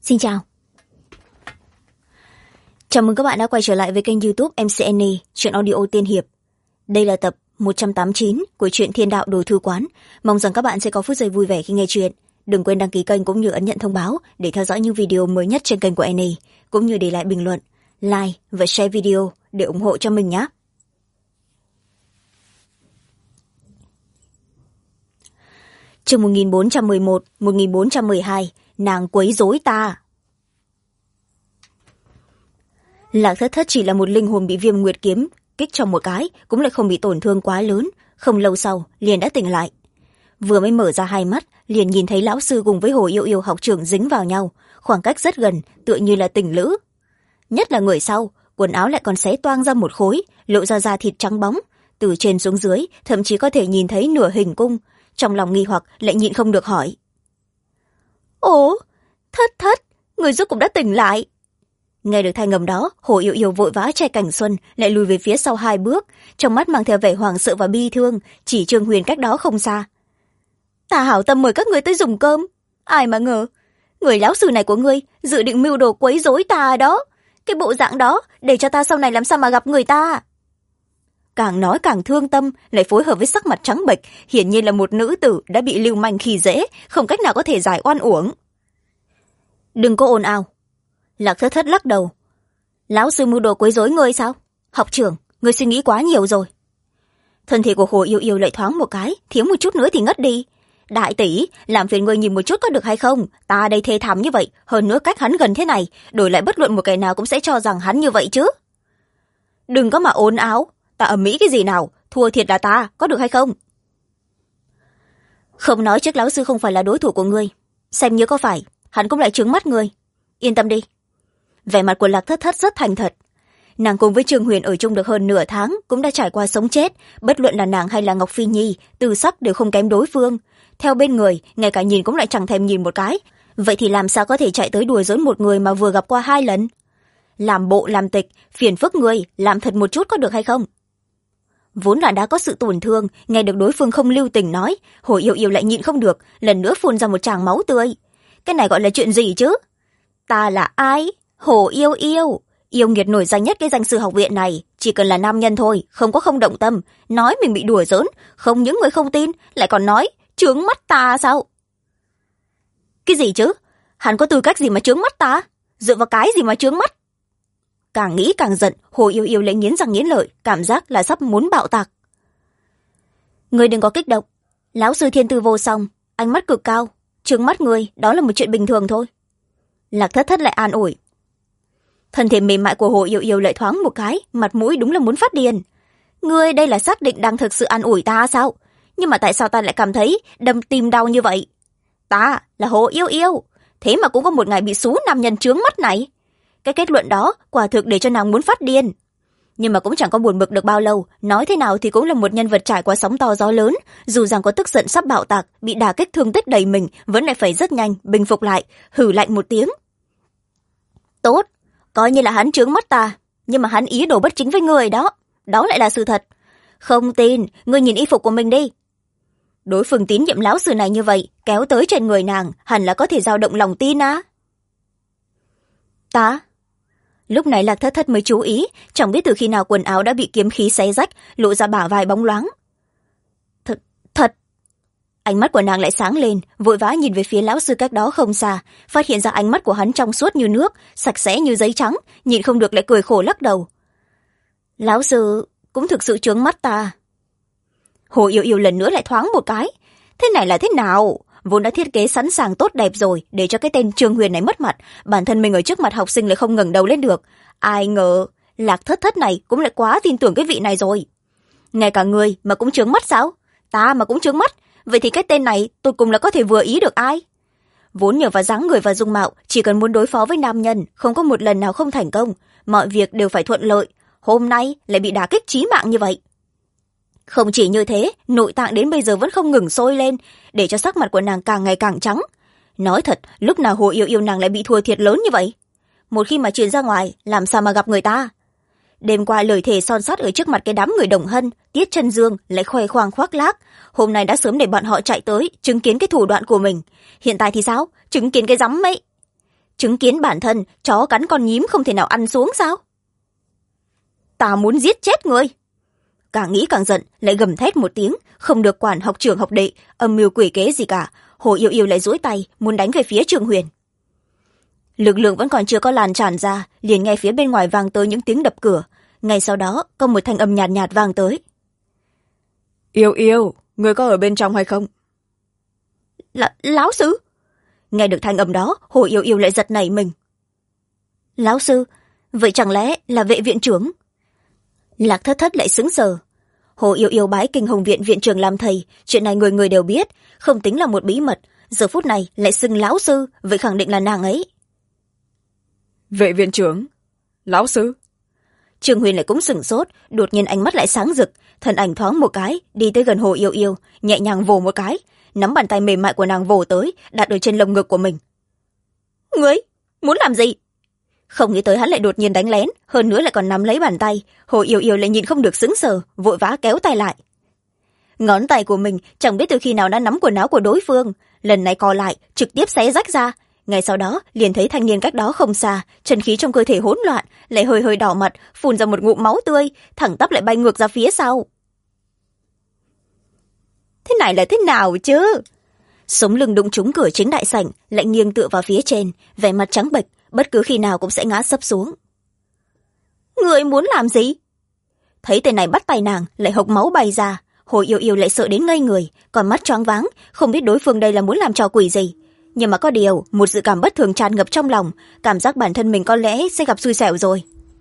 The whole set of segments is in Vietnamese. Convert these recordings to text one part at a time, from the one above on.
Xin chào. Chào mừng các bạn đã quay trở lại với kênh YouTube MCNE, truyện audio tiên hiệp. Đây là tập 189 của truyện Thiên Đạo Đồ Thư Quán. Mong rằng các bạn sẽ có phút giây vui vẻ khi nghe truyện. Đừng quên đăng ký kênh cũng như ấn nhận thông báo để theo dõi những video mới nhất trên kênh của NE, cũng như để lại bình luận, like và share video để ủng hộ cho mình nhé. Chương 1411, 1412, nàng quấy rối ta. Lạc Thất Thất chỉ là một linh hồn bị viêm nguyệt kiếm kích trong một cái, cũng lại không bị tổn thương quá lớn. Không lâu sau liền đã tỉnh lại. Vừa mới mở ra hai mắt liền nhìn thấy lão sư cùng với Hồ Yêu Yêu học trưởng dính vào nhau, khoảng cách rất gần, tựa như là tình lữ. Nhất là người sau, quần áo lại còn xé toang ra một khối, lộ ra da thịt trắng bóng, từ trên xuống dưới thậm chí có thể nhìn thấy nửa hình cung. Trong lòng nghi hoặc lại nhịn không được hỏi: ồ, Thất Thất, người rốt cũng đã tỉnh lại. Nghe được thanh ngầm đó, Hồ Yêu Yêu vội vã che Cảnh Xuân, lại lùi về phía sau hai bước, trong mắt mang theo vẻ hoảng sợ và bi thương, chỉ Trương Huyền cách đó không xa. Ta hảo tâm mời các ngươi tới dùng cơm, ai mà ngờ người lão sư này của ngươi dự định mưu đồ quấy rối ta đó. Cái bộ dạng đó để cho ta sau này làm sao mà gặp người ta. Càng nói càng thương tâm, lại phối hợp với sắc mặt trắng bệch, hiển nhiên là một nữ tử đã bị lưu manh khi dễ, không cách nào có thể giải oan uổng. Đừng có ồn ào. Lạc Thất Thất lắc đầu. Lão sư mưu đồ quấy rối ngươi sao? Học trưởng, ngươi suy nghĩ quá nhiều rồi. Thân thể của Hồ Yêu Yêu lại thoáng một cái, thiếu một chút nữa thì ngất đi. Đại tỷ, làm phiền ngươi nhìn một chút có được hay không? Ta đây thê thảm như vậy, hơn nữa cách hắn gần thế này, đổi lại bất luận một kẻ nào cũng sẽ cho rằng hắn như vậy chứ. Đừng có mà ồn ào, ta ầm ĩ cái gì nào, thua thiệt là ta, có được hay không? Không nói trước lão sư không phải là đối thủ của ngươi, xem như có phải, hắn cũng lại trướng mắt ngươi. Yên tâm đi. Vẻ mặt của Lạc Thất Thất rất thành thật. Nàng cùng với Trương Huyền ở chung được hơn nửa tháng, cũng đã trải qua sống chết, bất luận là nàng hay là Ngọc Phi Nhi, tư sắc đều không kém đối phương. Theo bên người, ngay cả nhìn cũng lại chẳng thèm nhìn một cái. Vậy thì làm sao có thể chạy tới đùa giỡn một người mà vừa gặp qua hai lần? Làm bộ làm tịch, phiền phức người, làm thật một chút có được hay không? Vốn là đã có sự tổn thương, nghe được đối phương không lưu tình nói, Hồ Yêu Yêu lại nhịn không được, lần nữa phun ra một tràng máu tươi. Cái này gọi là chuyện gì chứ? Ta là ai? Hồ Yêu Yêu, yêu nghiệt nổi danh nhất cái danh sư học viện này, chỉ cần là nam nhân thôi, không có không động tâm, nói mình bị đùa giỡn, không những người không tin, lại còn nói chướng mắt ta sao? Cái gì chứ? Hắn có tư cách gì mà chướng mắt ta? Dựa vào cái gì mà chướng mắt? Càng nghĩ càng giận, Hồ Yêu Yêu lại nghiến răng nghiến lợi, cảm giác là sắp muốn bạo tạc. Ngươi đừng có kích động, lão sư thiên tư vô song, ánh mắt cực cao, chướng mắt ngươi đó là một chuyện bình thường thôi. Lạc Thất Thất lại an ủi. Thân thể mềm mại của Hồ Yêu Yêu lại thoáng một cái, mặt mũi đúng là muốn phát điên. Ngươi đây là xác định đang thực sự an ủi ta sao? Nhưng mà tại sao ta lại cảm thấy đâm tim đau như vậy? Ta là Hồ Yêu Yêu, thế mà cũng có một ngày bị xú nam nhân chướng mắt này. Cái kết luận đó quả thực để cho nàng muốn phát điên. Nhưng mà cũng chẳng có buồn bực được bao lâu, nói thế nào thì cũng là một nhân vật trải qua sóng to gió lớn, dù rằng có tức giận sắp bạo tạc, bị đả kích thương tích đầy mình, vẫn lại phải rất nhanh bình phục lại, hừ lạnh một tiếng. Tốt, coi như là hắn chướng mắt ta, nhưng mà hắn ý đồ bất chính với người đó, đó lại là sự thật. Không tin, ngươi nhìn y phục của mình đi. Đối phương tín nhiệm lão sư này như vậy, kéo tới trên người nàng, hẳn là có thể dao động lòng tin á. Ta? Lúc này Lạc Thất Thất mới chú ý, chẳng biết từ khi nào quần áo đã bị kiếm khí xé rách, lộ ra bả vai bóng loáng. Thật. Ánh mắt của nàng lại sáng lên, vội vã nhìn về phía lão sư cách đó không xa, phát hiện ra ánh mắt của hắn trong suốt như nước, sạch sẽ như giấy trắng, nhịn không được lại cười khổ lắc đầu. Lão sư cũng thực sự chướng mắt ta. Hồ Yêu Yêu lần nữa lại thoáng một cái. Thế này là thế nào? Vốn đã thiết kế sẵn sàng tốt đẹp rồi, để cho cái tên Trương Huyền này mất mặt, bản thân mình ở trước mặt học sinh lại không ngẩng đầu lên được. Ai ngờ Lạc Thất Thất này cũng lại quá tin tưởng cái vị này rồi. Ngay cả người mà cũng chướng mắt sao? Ta mà cũng chướng mắt, vậy thì cái tên này tôi cùng là có thể vừa ý được ai? Vốn nhờ vào dáng người và dung mạo, chỉ cần muốn đối phó với nam nhân, không có một lần nào không thành công, mọi việc đều phải thuận lợi. Hôm nay lại bị đả kích chí mạng như vậy. Không chỉ như thế, nội tạng đến bây giờ vẫn không ngừng sôi lên, để cho sắc mặt của nàng càng ngày càng trắng. Nói thật, lúc nào Hồ Yêu Yêu nàng lại bị thua thiệt lớn như vậy? Một khi mà truyền ra ngoài, làm sao mà gặp người ta? Đêm qua lời thề son sắt ở trước mặt cái đám người Đồng Hân, Tiết Chân Dương lại khoe khoang khoác lác, hôm nay đã sớm để bọn họ chạy tới chứng kiến cái thủ đoạn của mình. Hiện tại thì sao? Chứng kiến cái rắm ấy. chứng kiến bản thân chó cắn con nhím không thể nào ăn xuống sao? Ta muốn giết chết ngươi. Càng nghĩ càng giận, lại gầm thét một tiếng, không được quản học trưởng học đệ, âm mưu quỷ kế gì cả. Hồ Yêu Yêu lại duỗi tay, muốn đánh về phía Trương Huyền. Lực lượng vẫn còn chưa có lan tràn ra, liền nghe phía bên ngoài vang tới những tiếng đập cửa. Ngay sau đó, có một thanh âm nhạt nhạt vang tới. Yêu Yêu, ngươi có ở bên trong hay không? Lão sư. Nghe được thanh âm đó, Hồ Yêu Yêu lại giật nảy mình. Lão sư, vậy chẳng lẽ là vệ viện trưởng? Lạc Thất Thất lại sững sờ. Hồ Yêu Yêu bái Kinh Hồng viện viện trưởng làm thầy, chuyện này người người đều biết, không tính là một bí mật. Giờ phút này lại xưng lão sư, vậy khẳng định là nàng ấy. Vệ viện trưởng, lão sư. Trương Huyền lại cũng sửng sốt, đột nhiên ánh mắt lại sáng rực, thân ảnh thoáng một cái, đi tới gần Hồ Yêu Yêu, nhẹ nhàng vồ một cái, nắm bàn tay mềm mại của nàng vồ tới, đặt ở trên lồng ngực của mình. Ngươi, muốn làm gì? Không nghĩ tới hắn lại đột nhiên đánh lén, hơn nữa lại còn nắm lấy bàn tay. Hồ Yêu Yêu lại nhìn không được sững sờ, vội vã kéo tay lại. Ngón tay của mình chẳng biết từ khi nào đã nắm quần áo của đối phương, lần này co lại, trực tiếp xé rách ra. Ngay sau đó liền thấy thanh niên cách đó không xa, chân khí trong cơ thể hỗn loạn, lại hơi hơi đỏ mặt, phun ra một ngụm máu tươi, thẳng tắp lại bay ngược ra phía sau. Thế này là thế nào chứ? Sống lưng đụng trúng cửa chính đại sảnh, lại nghiêng tựa vào phía trên, vẻ mặt trắng bệch, bất cứ khi nào cũng sẽ ngã sấp xuống. Người muốn làm gì? Thấy tên này bắt tay nàng, lại hộc máu bay ra. Hồ Yêu Yêu lại sợ đến ngây người, còn mắt choáng váng, không biết đối phương đây là muốn làm trò quỷ gì. Nhưng mà có điều, một dự cảm bất thường tràn ngập trong lòng, cảm giác bản thân mình có lẽ sẽ gặp xui xẻo rồi.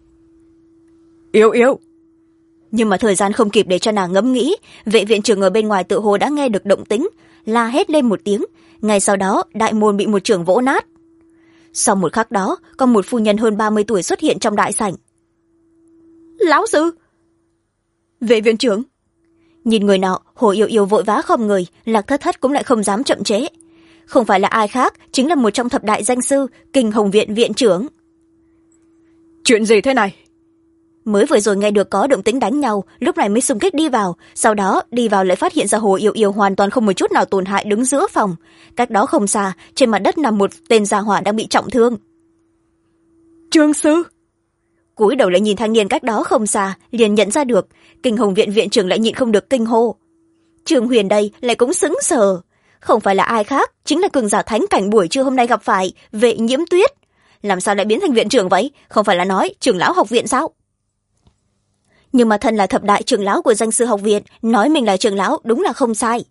Yêu Yêu. Nhưng mà thời gian không kịp để cho nàng ngẫm nghĩ, vệ viện trưởng ở bên ngoài tự hồ đã nghe được động tĩnh, la hét lên một tiếng. Ngay sau đó, đại môn bị một chưởng vỗ nát. Sau một khắc đó, có một phu nhân hơn 30 tuổi xuất hiện trong đại sảnh. Lão sư. Vệ viện trưởng. Nhìn người nọ, Hồ Yêu Yêu vội vã không người, Lạc Thất Thất cũng lại không dám chậm trễ. Không phải là ai khác, chính là một trong thập đại danh sư, Kinh Hồng viện viện trưởng. Chuyện gì thế này? Mới vừa rồi nghe được có động tĩnh đánh nhau, lúc này mới xung kích đi vào, sau đó đi vào lại phát hiện ra Hồ Yêu Yêu hoàn toàn không một chút nào tổn hại đứng giữa phòng. Cách đó không xa, trên mặt đất nằm một tên gia hỏa đang bị trọng thương. Trương sư. Cúi đầu lại nhìn thanh niên cách đó không xa, liền nhận ra được, Kinh Hồng viện viện trưởng lại nhịn không được kinh hô. Trương Huyền đây lại cũng sững sờ, không phải là ai khác, chính là cường giả thánh cảnh buổi trưa hôm nay gặp phải, Vệ Nhiễm Tuyết. Làm sao lại biến thành viện trưởng vậy? Không phải là nói trưởng lão học viện sao? Nhưng mà thân là thập đại trưởng lão của danh sư học viện, nói mình là trưởng lão đúng là không sai.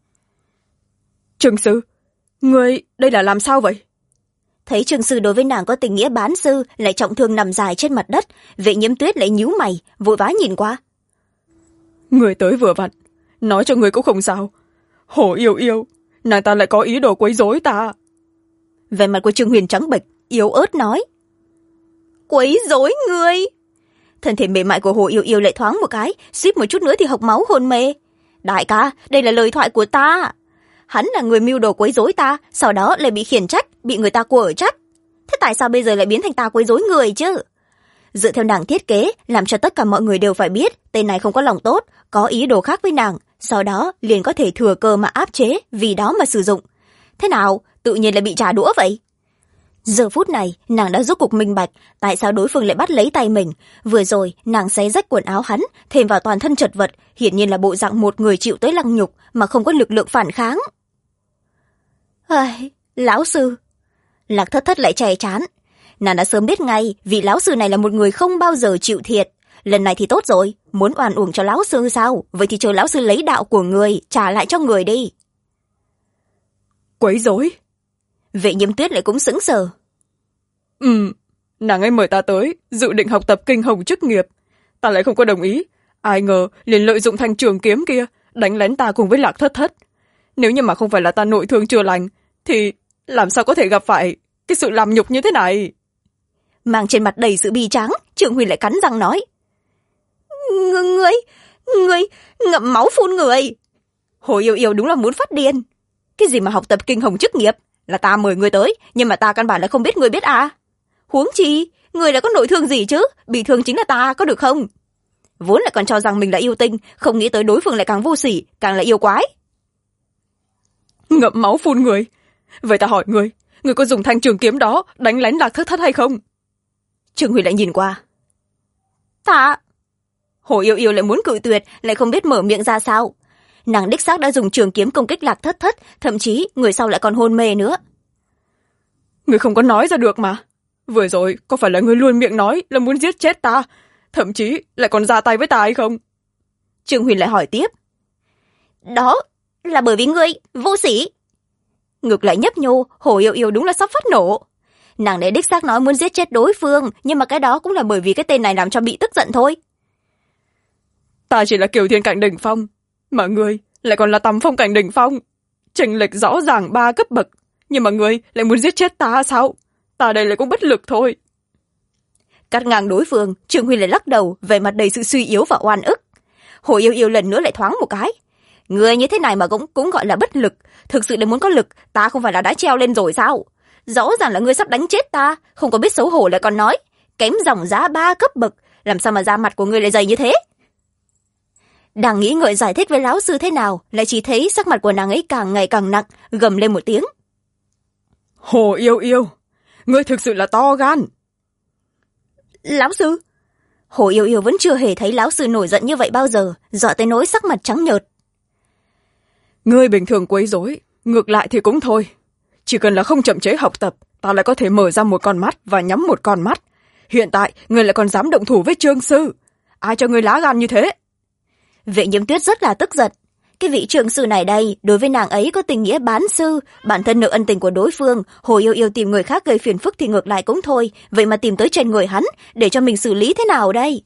Trương sư, người đây là làm sao vậy? Thấy Trương sư đối với nàng có tình nghĩa bán sư, lại trọng thương nằm dài trên mặt đất, Vệ Nhiễm Tuyết lại nhíu mày, vội vã nhìn qua. Người tới vừa vặn, nói cho người cũng không sao. Hồ Yêu Yêu, nàng ta lại có ý đồ quấy rối ta. Vẻ mặt của Trương Huyền trắng bệch, yếu ớt nói. Quấy rối ngươi? Thân thể mềm mại của Hồ Yêu Yêu lại thoáng một cái, suýt một chút nữa thì hộc máu hôn mê. Đại ca, đây là lời thoại của ta. Hắn là người mưu đồ quấy rối ta, sau đó lại bị khiển trách, bị người ta quở trách. Thế tại sao bây giờ lại biến thành ta quấy rối người chứ? Dựa theo nàng thiết kế, làm cho tất cả mọi người đều phải biết tên này không có lòng tốt, có ý đồ khác với nàng, sau đó liền có thể thừa cơ mà áp chế, vì đó mà sử dụng. Thế nào, tự nhiên lại bị trả đũa vậy? Giờ phút này, nàng đã rốt cuộc minh bạch tại sao đối phương lại bắt lấy tay mình. Vừa rồi, nàng xé rách quần áo hắn, thêm vào toàn thân chật vật, hiển nhiên là bộ dạng một người chịu tới lăng nhục mà không có lực lượng phản kháng. Lão sư. Lạc Thất Thất lại chè chán. Nàng đã sớm biết ngay, vì lão sư này là một người không bao giờ chịu thiệt. Lần này thì tốt rồi, muốn oan uổng cho lão sư sao? Vậy thì chờ lão sư lấy đạo của người, trả lại cho người đi. Quấy rối? Vệ Nhiễm Tuyết lại cũng sững sờ. Nàng ấy mời ta tới, dự định học tập Kinh Hồng chức nghiệp. Ta lại không có đồng ý. Ai ngờ liền lợi dụng thanh trường kiếm kia, đánh lén ta cùng với Lạc Thất Thất. Nếu như mà không phải là ta nội thương chưa lành, thì làm sao có thể gặp phải cái sự làm nhục như thế này? Mang trên mặt đầy sự bi tráng, Trương Huyền lại cắn răng nói. Ngươi ngậm máu phun người. Hồ Yêu Yêu đúng là muốn phát điên. Cái gì mà học tập Kinh Hồng chức nghiệp? Là ta mời ngươi tới, nhưng mà ta căn bản là không biết ngươi biết à? Huống chi, ngươi đã có nội thương gì chứ? Bị thương chính là ta, có được không? Vốn lại còn cho rằng mình là yêu tinh, không nghĩ tới đối phương lại càng vô sỉ, càng là yêu quái. Ngậm máu phun người? Vậy ta hỏi ngươi, người có dùng thanh trường kiếm đó đánh lén Lạc Thất Thất hay không? Trương Huyền lại nhìn qua. Ta... Hồ Yêu Yêu lại muốn cự tuyệt, lại không biết mở miệng ra sao. Nàng đích xác đã dùng trường kiếm công kích Lạc Thất Thất, thậm chí người sau lại còn hôn mê nữa. Người không có nói ra được mà. Vừa rồi có phải là người luôn miệng nói là muốn giết chết ta, thậm chí lại còn ra tay với ta hay không? Trương Huyền lại hỏi tiếp. Đó là bởi vì ngươi vô sỉ. Ngược lại nhấp nhô, Hồ Yêu Yêu đúng là sắp phát nổ. Nàng đấy đích xác nói muốn giết chết đối phương, nhưng mà cái đó cũng là bởi vì cái tên này làm cho bị tức giận thôi. Ta chỉ là Kiều Thiên cảnh đỉnh phong, mà ngươi lại còn là Tầm Phong cảnh đỉnh phong. Chênh lệch rõ ràng 3 cấp bậc, nhưng mà ngươi lại muốn giết chết ta sao? Ta đây lại cũng bất lực thôi. Cắt ngang đối phương, Trương Huy lại lắc đầu, vẻ mặt đầy sự suy yếu và oan ức. Hồ Yêu Yêu lần nữa lại thoáng một cái. Người như thế này mà cũng gọi là bất lực. Thực sự là muốn có lực, ta không phải là đã treo lên rồi sao? Rõ ràng là ngươi sắp đánh chết ta, không có biết xấu hổ lại còn nói. Kém dòng giá 3 cấp bậc, làm sao mà da mặt của ngươi lại dày như thế? Đang nghĩ ngợi giải thích với lão sư thế nào, lại chỉ thấy sắc mặt của nàng ấy càng ngày càng nặng, gầm lên một tiếng. Hồ Yêu Yêu, ngươi thực sự là to gan. Lão sư? Hồ Yêu Yêu vẫn chưa hề thấy lão sư nổi giận như vậy bao giờ, dọa tới nỗi sắc mặt trắng nhợt. Ngươi bình thường quấy rối, ngược lại thì cũng thôi. Chỉ cần là không chậm chế học tập, ta lại có thể mở ra một con mắt và nhắm một con mắt. Hiện tại, ngươi lại còn dám động thủ với Trương sư. Ai cho ngươi lá gan như thế? Vệ Nhiễm Tuyết rất là tức giận. Cái vị Trương sư này đây, đối với nàng ấy có tình nghĩa bán sư, bản thân nợ ân tình của đối phương, Hồ Yêu Yêu tìm người khác gây phiền phức thì ngược lại cũng thôi, vậy mà tìm tới trên người hắn, để cho mình xử lý thế nào đây?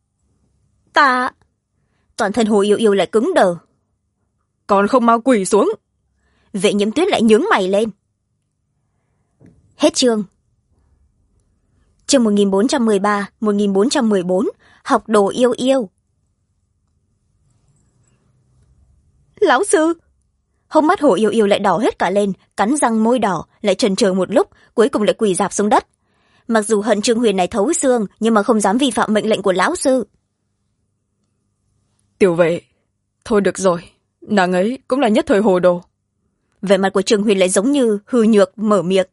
Ta... Toàn thân Hồ Yêu Yêu lại cứng đờ. Còn không mau quỳ xuống. Vệ Nhiễm Tuyết lại nhướng mày lên. Hết chương. Chương 1413, 1414, học đồ yêu yêu. Lão sư! Hốc mắt Hồ Yêu Yêu lại đỏ hết cả lên, cắn răng môi đỏ, lại chần chờ một lúc, cuối cùng lại quỳ rạp xuống đất. Mặc dù hận Trương Huyền này thấu xương, nhưng mà không dám vi phạm mệnh lệnh của lão sư. Tiểu vệ, thôi được rồi, nàng ấy cũng là nhất thời hồ đồ. Vẻ mặt của Trương Huyền lại giống như hư nhược mở miệng.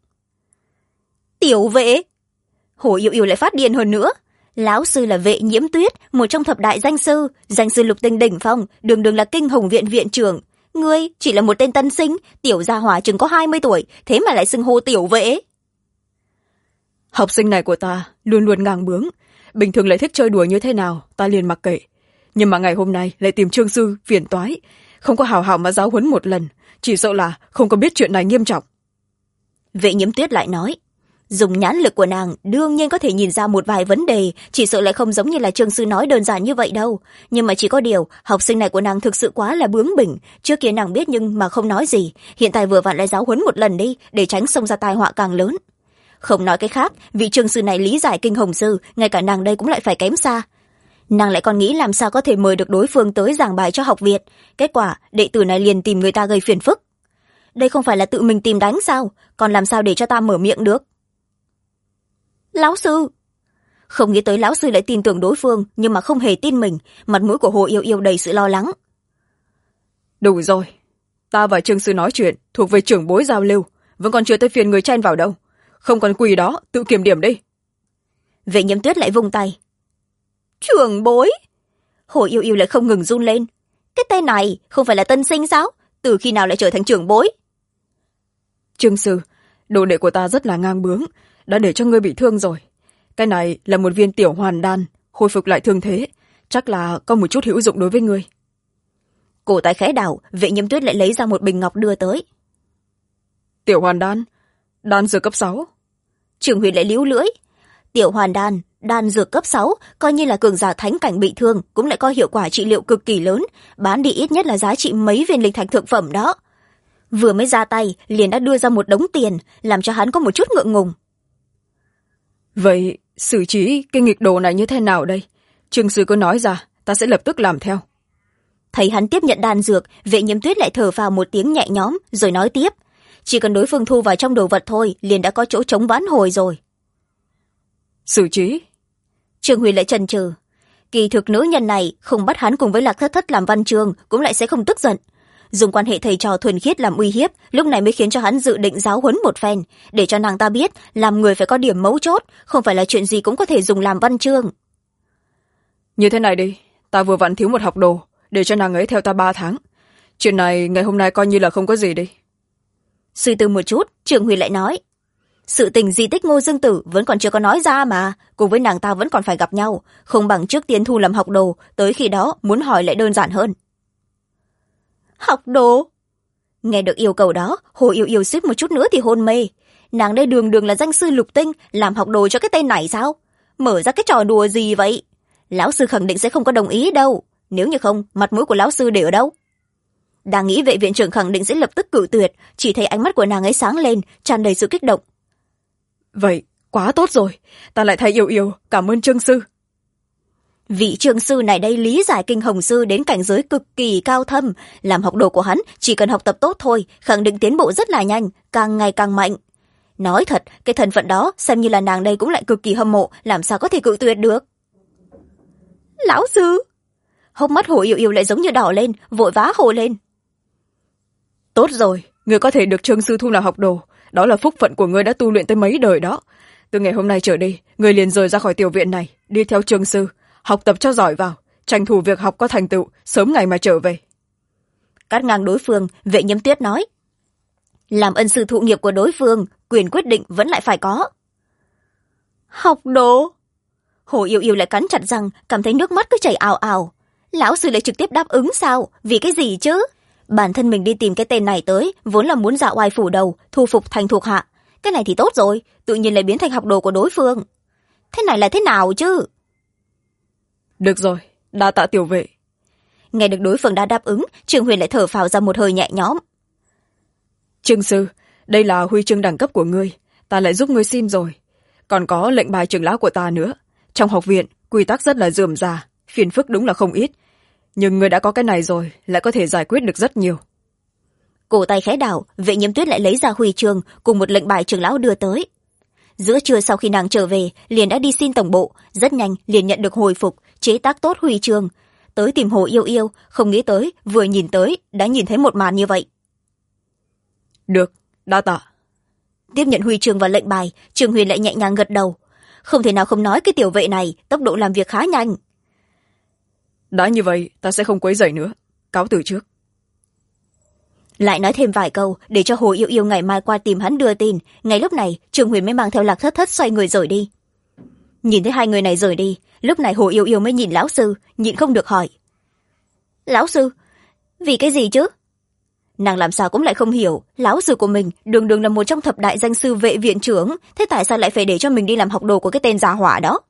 Tiểu vệ! Hồ Yêu Yêu lại phát điên hơn nữa. Lão sư là Vệ Nhiễm Tuyết, một trong thập đại danh sư lục tinh đỉnh phong, đường đường là Kinh Hồng viện viện trưởng. Ngươi chỉ là một tên tân sinh, tiểu gia hỏa chừng có 20 tuổi, thế mà lại xưng hô tiểu vệ. Học sinh này của ta luôn luôn ngang bướng, bình thường lại thích chơi đùa như thế nào, ta liền mặc kệ. Nhưng mà ngày hôm nay lại tìm Trương sư phiền toái, không có hào hào mà giáo huấn một lần, chỉ sợ là không có biết chuyện này nghiêm trọng. Vệ Nhiễm Tuyết lại nói. Dùng nhãn lực của nàng đương nhiên có thể nhìn ra một vài vấn đề, chỉ sợ lại không giống như là Trương sư nói đơn giản như vậy đâu. Nhưng mà chỉ có điều, học sinh này của nàng thực sự quá là bướng bỉnh. Trước kia nàng biết nhưng mà không nói gì, hiện tại vừa vặn lại giáo huấn một lần đi, để tránh xông ra tai họa càng lớn. Không nói cái khác, vị Trương sư này lý giải Kinh Hồng sư, ngay cả nàng đây cũng lại phải kém xa. Nàng lại còn nghĩ làm sao có thể mời được đối phương tới giảng bài cho học viện. Kết quả, đệ tử này liền tìm người ta gây phiền phức. Đây không phải là tự mình tìm đánh sao, còn làm sao để cho ta mở miệng được? Lão sư! Không nghĩ tới lão sư lại tin tưởng đối phương, nhưng mà không hề tin mình, mặt mũi của Hồ Yêu Yêu đầy sự lo lắng. Đủ rồi, ta và Trương sư nói chuyện, thuộc về trưởng bối giao lưu, vẫn còn chưa tới phiền người chen vào đâu. Không còn quỳ đó, tự kiểm điểm đi. Vệ Nhiễm Tuyết lại vung tay. Trưởng bối! Hồ Yêu Yêu lại không ngừng run lên. Cái tên này không phải là tân sinh sao? Từ khi nào lại trở thành trưởng bối? Trương sư, đồ đệ của ta rất là ngang bướng, đã để cho ngươi bị thương rồi. Cái này là một viên tiểu hoàn đan, khôi phục lại thương thế, chắc là có một chút hữu dụng đối với ngươi. Cổ tay khẽ đảo, Vệ Nhiễm Tuyết lại lấy ra một bình ngọc đưa tới. Tiểu hoàn đan, đan dược cấp 6. Trường Huyền lại líu lưỡi. Tiểu hoàn đan, đan dược cấp 6, coi như là cường giả thánh cảnh bị thương, cũng lại có hiệu quả trị liệu cực kỳ lớn, bán đi ít nhất là giá trị mấy viên linh thạch thượng phẩm đó. Vừa mới ra tay, liền đã đưa ra một đống tiền, làm cho hắn có một chút ngượng ngùng. Vậy, xử trí cái nghịch đồ này như thế nào đây? Trương sư có nói ra, ta sẽ lập tức làm theo. Thấy hắn tiếp nhận đan dược, Vệ Nhiễm Tuyết lại thở phào một tiếng nhẹ nhõm, rồi nói tiếp. Chỉ cần đối phương thu vào trong đồ vật thôi, liền đã có chỗ chống vãn hồi rồi. Xử trí? Trương Huy lại chần chừ. Kỳ thực nữ nhân này không bắt hắn cùng với Lạc Thất Thất làm văn chương, cũng lại sẽ không tức giận. dùng quan hệ thầy trò thuần khiết làm uy hiếp, lúc này mới khiến cho hắn dự định giáo huấn một phen, để cho nàng ta biết làm người phải có điểm mấu chốt, không phải là chuyện gì cũng có thể dùng làm văn chương. Như thế này đi, ta vừa vặn thiếu một học đồ, để cho nàng ấy theo ta 3 tháng. Chuyện này ngày hôm nay coi như là không có gì đi. Suy tư một chút, Trường Huyền lại nói, sự tình di tích Ngô Dương Tử vẫn còn chưa có nói ra mà, cùng với nàng ta vẫn còn phải gặp nhau, không bằng trước tiên thu làm học đồ, tới khi đó muốn hỏi lại đơn giản hơn. Học đồ? Nghe được yêu cầu đó, Hồ Yêu Yêu suýt một chút nữa thì hôn mê. Nàng đây đường đường là danh sư lục tinh, làm học đồ cho cái tên này sao? Mở ra cái trò đùa gì vậy? Lão sư khẳng định sẽ không có đồng ý đâu, nếu như không, mặt mũi của lão sư để ở đâu? Đang nghĩ vệ viện trưởng khẳng định sẽ lập tức cự tuyệt, chỉ thấy ánh mắt của nàng ấy sáng lên, tràn đầy sự kích động. Vậy quá tốt rồi, ta lại thấy Yêu Yêu, cảm ơn Trương sư. Vị Trương sư này đây lý giải kinh hồng sư đến cảnh giới cực kỳ cao thâm, làm học đồ của hắn chỉ cần học tập tốt thôi, khẳng định tiến bộ rất là nhanh, càng ngày càng mạnh. Nói thật, cái thân phận đó xem như là nàng đây cũng lại cực kỳ hâm mộ, làm sao có thể cự tuyệt được. Lão sư! Hốc mắt Hồ Yêu Yêu lại giống như đỏ lên, vội vã hồ lên. Tốt rồi, người có thể được Trương sư thu làm học đồ, đó là phúc phận của người đã tu luyện tới mấy đời đó. Từ ngày hôm nay trở đi, người liền rời ra khỏi tiểu viện này, đi theo Trương sư, học tập cho giỏi vào, tranh thủ việc học có thành tựu, sớm ngày mà trở về. Cắt ngang đối phương, Vệ Nhiễm Tuyết nói, làm ân sư thụ nghiệp của đối phương, quyền quyết định vẫn lại phải có. Học đồ? Hồ Yêu Yêu lại cắn chặt răng, cảm thấy nước mắt cứ chảy ào ào. Lão sư lại trực tiếp đáp ứng sao? Vì cái gì chứ? Bản thân mình đi tìm cái tên này tới, vốn là muốn dạo oai phủ đầu, thu phục thành thuộc hạ. Cái này thì tốt rồi, tự nhiên lại biến thành học đồ của đối phương. Thế này là thế nào chứ? Được rồi, đa tạ tiểu vệ. Nghe được đối phương đã đáp ứng, Trường Huyền lại thở phào ra một hơi nhẹ nhõm. Trương sư, đây là huy chương đẳng cấp của ngươi, ta lại giúp ngươi xin rồi. Còn có lệnh bài trưởng lão của ta nữa. Trong học viện, quy tắc rất là rườm rà, phiền phức đúng là không ít. Nhưng ngươi đã có cái này rồi, lại có thể giải quyết được rất nhiều. Cổ tay khẽ đảo, Vệ Nhiễm Tuyết lại lấy ra huy chương cùng một lệnh bài trưởng lão đưa tới. Giữa trưa sau khi nàng trở về, liền đã đi xin tổng bộ, rất nhanh liền nhận được hồi phục, chế tác tốt huy chương. Tới tìm Hồ Yêu Yêu, không nghĩ tới, vừa nhìn tới, đã nhìn thấy một màn như vậy. Được, đa tạ. Tiếp nhận huy chương và lệnh bài, Trường Huyền lại nhẹ nhàng gật đầu. Không thể nào không nói cái tiểu vệ này, tốc độ làm việc khá nhanh. Đã như vậy, ta sẽ không quấy rầy nữa. Cáo từ trước. Lại nói thêm vài câu, để cho Hồ Yêu Yêu ngày mai qua tìm hắn đưa tin. Ngay lúc này, Trường Huyền mới mang theo Lạc Thất Thất xoay người rời đi. Nhìn thấy hai người này rời đi, lúc này Hồ Yêu Yêu mới nhìn lão sư, nhịn không được hỏi. Lão sư, vì cái gì chứ? Nàng làm sao cũng lại không hiểu, lão sư của mình đường đường là một trong thập đại danh sư vệ viện trưởng, thế tại sao lại phải để cho mình đi làm học đồ của cái tên già hỏa đó?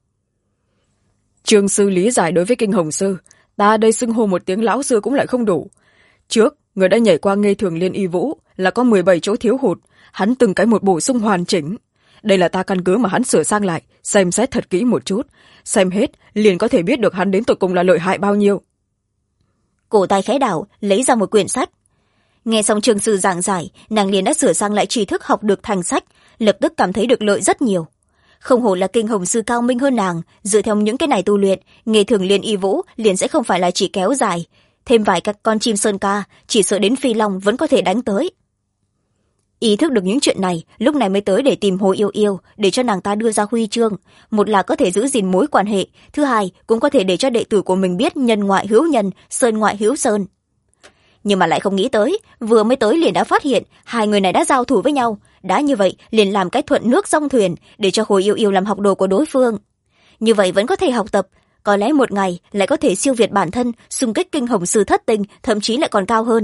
Trương sư lý giải đối với kinh hồng sư, ta đây xưng hô một tiếng lão sư cũng lại không đủ. Trước, người đã nhảy qua Nghê Thường Liên Y Vũ là có 17 chỗ thiếu hụt, hắn từng cái một bổ sung hoàn chỉnh. Đây là ta căn cứ mà hắn sửa sang lại, xem xét thật kỹ một chút, xem hết liền có thể biết được hắn đến tột cùng là lợi hại bao nhiêu. Cổ tay khẽ đảo, lấy ra một quyển sách. Nghe xong Trương sư giảng giải, nàng liền đã sửa sang lại tri thức học được thành sách, lập tức cảm thấy được lợi rất nhiều. Không hổ là kinh hồng sư cao minh hơn nàng, dựa theo những cái này tu luyện, Nghề Thường Liên Y Vũ liền sẽ không phải là chỉ kéo dài, thêm vài các con chim sơn ca, chỉ sợ đến phi long vẫn có thể đánh tới. Ý thức được những chuyện này, lúc này mới tới để tìm Hồ Yêu Yêu, để cho nàng ta đưa ra huy chương. Một là có thể giữ gìn mối quan hệ, thứ hai cũng có thể để cho đệ tử của mình biết nhân ngoại hữu nhân, sơn ngoại hữu sơn. Nhưng mà lại không nghĩ tới, vừa mới tới liền đã phát hiện hai người này đã giao thủ với nhau. Đã như vậy liền làm cái thuận nước song thuyền, để cho Hồ Yêu Yêu làm học đồ của đối phương. Như vậy vẫn có thể học tập, có lẽ một ngày lại có thể siêu việt bản thân, xung kích kinh hồng sư thất tinh, thậm chí lại còn cao hơn.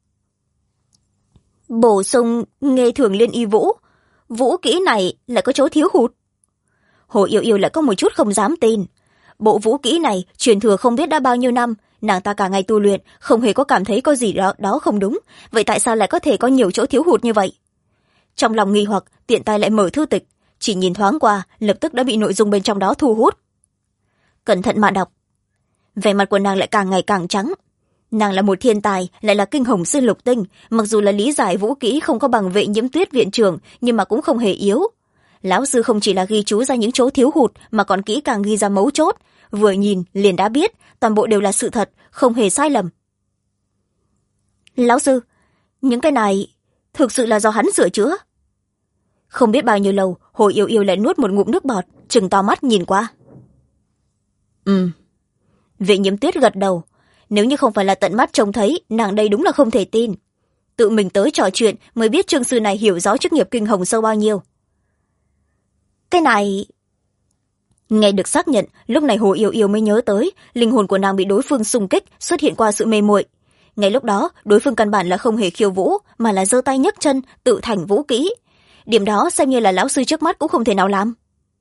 Bổ sung Nghê Thường Liên Y Vũ, vũ kỹ này lại có chỗ thiếu hụt. Hồ Yêu Yêu lại có một chút không dám tin. Bộ vũ kỹ này truyền thừa không biết đã bao nhiêu năm, nàng ta cả ngày tu luyện, không hề có cảm thấy có gì đó không đúng, vậy tại sao lại có thể có nhiều chỗ thiếu hụt như vậy? Trong lòng nghi hoặc, tiện tay lại mở thư tịch, chỉ nhìn thoáng qua, lập tức đã bị nội dung bên trong đó thu hút. Cẩn thận mà đọc. Vẻ mặt của nàng lại càng ngày càng trắng. Nàng là một thiên tài, lại là kinh hồng sư lục tinh, mặc dù là lý giải vũ kỹ không có bằng Vệ Nhiễm Tuyết viện trưởng, nhưng mà cũng không hề yếu. Lão sư không chỉ là ghi chú ra những chỗ thiếu hụt, mà còn kỹ càng ghi ra mấu chốt, vừa nhìn liền đã biết, toàn bộ đều là sự thật, không hề sai lầm. Lão sư, những cái này thực sự là do hắn sửa chữa. Không biết bao nhiêu lâu, Hồ Yêu Yêu lại nuốt một ngụm nước bọt, trừng to mắt nhìn qua. Vệ Nhiễm Tuyết gật đầu. Nếu như không phải là tận mắt trông thấy, nàng đây đúng là không thể tin. Tự mình tới trò chuyện mới biết trương sư này hiểu rõ chức nghiệp kinh hồng sâu bao nhiêu. Cái này... Nghe được xác nhận, lúc này Hồ Yêu Yêu mới nhớ tới linh hồn của nàng bị đối phương xung kích, xuất hiện qua sự mê muội. Ngay lúc đó, đối phương căn bản là không hề khiêu vũ, mà là giơ tay nhấc chân, tự thành vũ kỹ. Điểm đó xem như là lão sư trước mắt cũng không thể nào làm.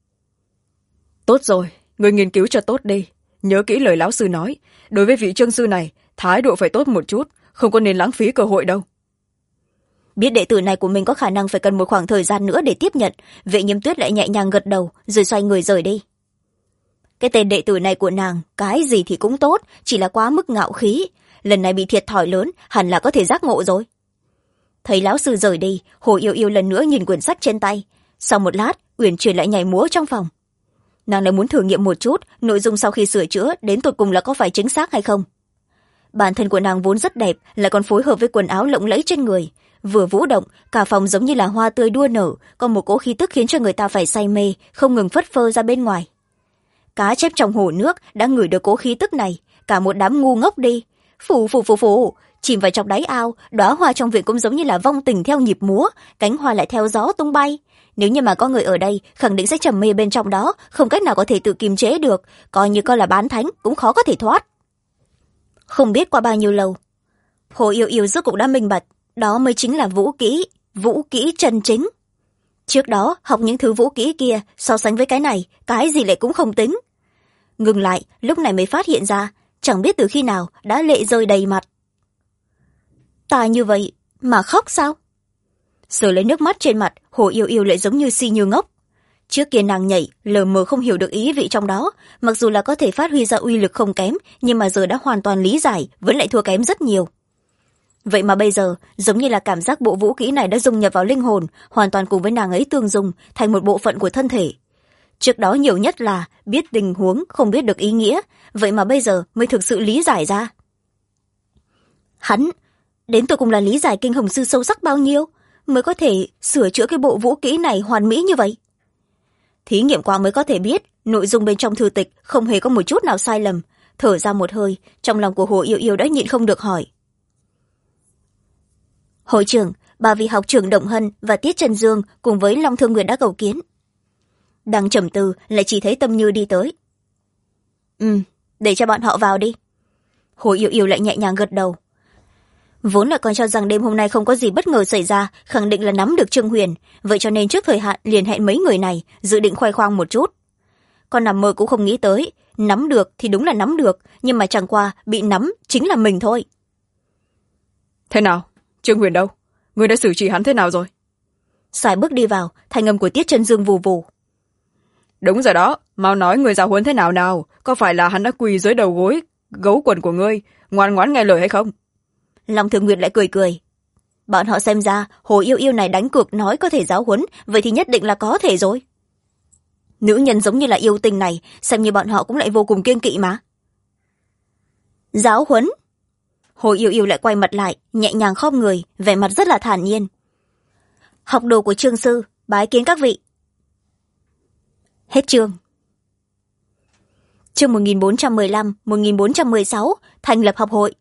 Tốt rồi, người nghiên cứu cho tốt đi. Nhớ kỹ lời lão sư nói, đối với vị trương sư này, thái độ phải tốt một chút, không có nên lãng phí cơ hội đâu. Biết đệ tử này của mình có khả năng phải cần một khoảng thời gian nữa để tiếp nhận, Vệ Nhiễm Tuyết lại nhẹ nhàng gật đầu, rồi xoay người rời đi. Cái tên đệ tử này của nàng, cái gì thì cũng tốt, chỉ là quá mức ngạo khí. Lần này bị thiệt thòi lớn, hẳn là có thể giác ngộ rồi. Thấy lão sư rời đi, Hồ Yêu Yêu lần nữa nhìn quyển sách trên tay. Sau một lát, uyển chuyển lại nhảy múa trong phòng. Nàng lại muốn thử nghiệm một chút nội dung sau khi sửa chữa đến tột cùng là có phải chính xác hay không. Bản thân của nàng vốn rất đẹp, lại còn phối hợp với quần áo lộng lẫy trên người. Vừa vũ động, cả phòng giống như là hoa tươi đua nở, có một cỗ khí tức khiến cho người ta phải say mê, không ngừng phất phơ ra bên ngoài. Cá chép trong hồ nước đã ngửi được cỗ khí tức này, cả một đám ngu ngốc đi. Phù phù phù phù, chìm vào trong đáy ao, đóa hoa trong viện cũng giống như là vong tình theo nhịp múa, cánh hoa lại theo gió tung bay. Nếu như mà có người ở đây, khẳng định sẽ trầm mê bên trong đó, không cách nào có thể tự kiềm chế được, coi như coi là bán thánh cũng khó có thể thoát. Không biết qua bao nhiêu lâu, Hồ Yêu Yêu rốt cuộc đã minh bạch, đó mới chính là vũ kỹ chân chính. Trước đó học những thứ vũ kỹ kia, so sánh với cái này, cái gì lại cũng không tính. Ngừng lại, lúc này mới phát hiện ra, chẳng biết từ khi nào đã lệ rơi đầy mặt. Ta như vậy mà khóc sao? Sờ lấy nước mắt trên mặt, Hồ Yêu Yêu lại giống như si như ngốc. Trước kia nàng nhảy, lờ mờ không hiểu được ý vị trong đó, mặc dù là có thể phát huy ra uy lực không kém, nhưng mà giờ đã hoàn toàn lý giải, vẫn lại thua kém rất nhiều. Vậy mà bây giờ, giống như là cảm giác bộ vũ kỹ này đã dung nhập vào linh hồn, hoàn toàn cùng với nàng ấy tương dung, thành một bộ phận của thân thể. Trước đó nhiều nhất là biết tình huống, không biết được ý nghĩa, vậy mà bây giờ mới thực sự lý giải ra. Hắn, đến tôi cùng là lý giải kinh hồng sư sâu sắc bao nhiêu, mới có thể sửa chữa cái bộ vũ kỹ này hoàn mỹ như vậy. Thí nghiệm qua mới có thể biết, nội dung bên trong thư tịch không hề có một chút nào sai lầm. Thở ra một hơi, trong lòng của Hồ Yêu Yêu đã nhịn không được hỏi. Hội trưởng, bà vị học trưởng Động Hân và Tiết Trần Dương cùng với Long Thương Nguyệt đã cầu kiến. Đang trầm tư lại chỉ thấy Tâm Như đi tới. Để cho bọn họ vào đi. Hồ Yêu Yêu lại nhẹ nhàng gật đầu. Vốn là còn cho rằng đêm hôm nay không có gì bất ngờ xảy ra, khẳng định là nắm được Trương Huyền, vậy cho nên trước thời hạn liền hẹn mấy người này, dự định khoe khoang một chút. Còn nằm mơ cũng không nghĩ tới, nắm được thì đúng là nắm được, nhưng mà chẳng qua bị nắm chính là mình thôi. Thế nào? Trương Huyền đâu? Người đã xử trí hắn thế nào rồi? Sải bước đi vào, thanh âm của Tiết Trần Dương vù vù. Đúng rồi đó, mau nói người giáo huấn thế nào nào, có phải là hắn đã quỳ dưới đầu gối gấu quần của ngươi, ngoan ngoãn nghe lời hay không? Long Thường Nguyệt lại cười cười. Bọn họ xem ra Hồ Yêu Yêu này đánh cược nói có thể giáo huấn, vậy thì nhất định là có thể rồi. Nữ nhân giống như là yêu tình này, xem như bọn họ cũng lại vô cùng kiêng kỵ mà. Giáo huấn? Hồ Yêu Yêu lại quay mặt lại, nhẹ nhàng khom người, vẻ mặt rất là thản nhiên. Học đồ của Trương sư, bái kiến các vị. Hết chương. Chương 1415-1416, thành lập học hội.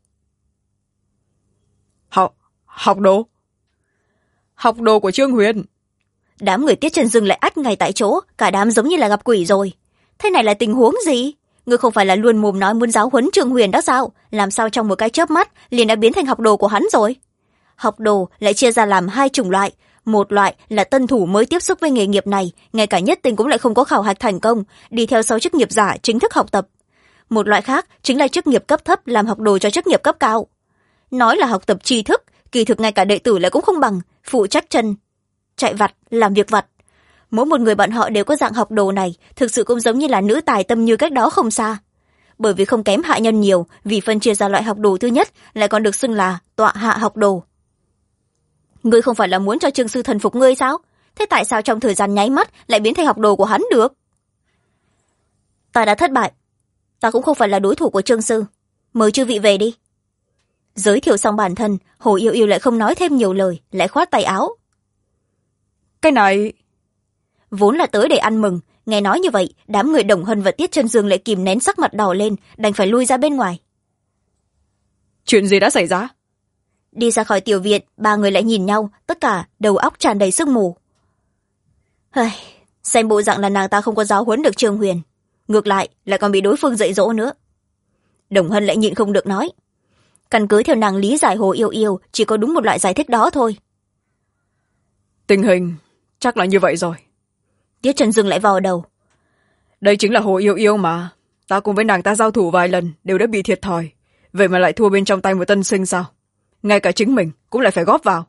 Học đồ? Học đồ của Trương Huyền? Đám người Tiết Trần Dương lại ách ngay tại chỗ, cả đám giống như là gặp quỷ rồi. Thế này là tình huống gì? Ngươi không phải là luôn mồm nói muốn giáo huấn Trương Huyền đó sao? Làm sao trong một cái chớp mắt liền đã biến thành học đồ của hắn rồi? Học đồ lại chia ra làm hai chủng loại. Một loại là tân thủ mới tiếp xúc với nghề nghiệp này, ngay cả nhất tinh cũng lại không có khảo hạch thành công, đi theo sau chức nghiệp giả chính thức học tập. Một loại khác chính là chức nghiệp cấp thấp làm học đồ cho chức nghiệp cấp cao. Nói là học tập tri thức, kỳ thực ngay cả đệ tử lại cũng không bằng, phụ trách chân chạy vặt, làm việc vặt. Mỗi một người bọn họ đều có dạng học đồ này, thực sự cũng giống như là nữ tài Tâm Như cách đó không xa. Bởi vì không kém hạ nhân nhiều, vì phân chia ra loại học đồ thứ nhất lại còn được xưng là tọa hạ học đồ. Ngươi không phải là muốn cho Trương sư thần phục ngươi sao? Thế tại sao trong thời gian nháy mắt lại biến thành học đồ của hắn được? Ta đã thất bại. Ta cũng không phải là đối thủ của Trương sư. Mời chư vị về đi. Giới thiệu xong bản thân, Hồ Yêu Yêu lại không nói thêm nhiều lời, lại khoát tay áo. Cái này... Vốn là tới để ăn mừng, nghe nói như vậy, đám người Đồng Hân và Tiết Chân Dương lại kìm nén sắc mặt đỏ lên, đành phải lui ra bên ngoài. Chuyện gì đã xảy ra? Đi ra khỏi tiểu viện, ba người lại nhìn nhau, tất cả đầu óc tràn đầy sương mù. Xem bộ dạng là nàng ta không có giáo huấn được Trương Huyền, ngược lại còn bị đối phương dạy dỗ nữa. Đồng Hân lại nhịn không được nói. Căn cứ theo nàng lý giải Hồ Yêu Yêu, chỉ có đúng một loại giải thích đó thôi. Tình hình chắc là như vậy rồi. Tiết Chân Dương lại vào đầu. Đây chính là Hồ Yêu Yêu mà. Ta cùng với nàng ta giao thủ vài lần đều đã bị thiệt thòi, vậy mà lại thua bên trong tay một tân sinh sao? Ngay cả chính mình cũng lại phải góp vào.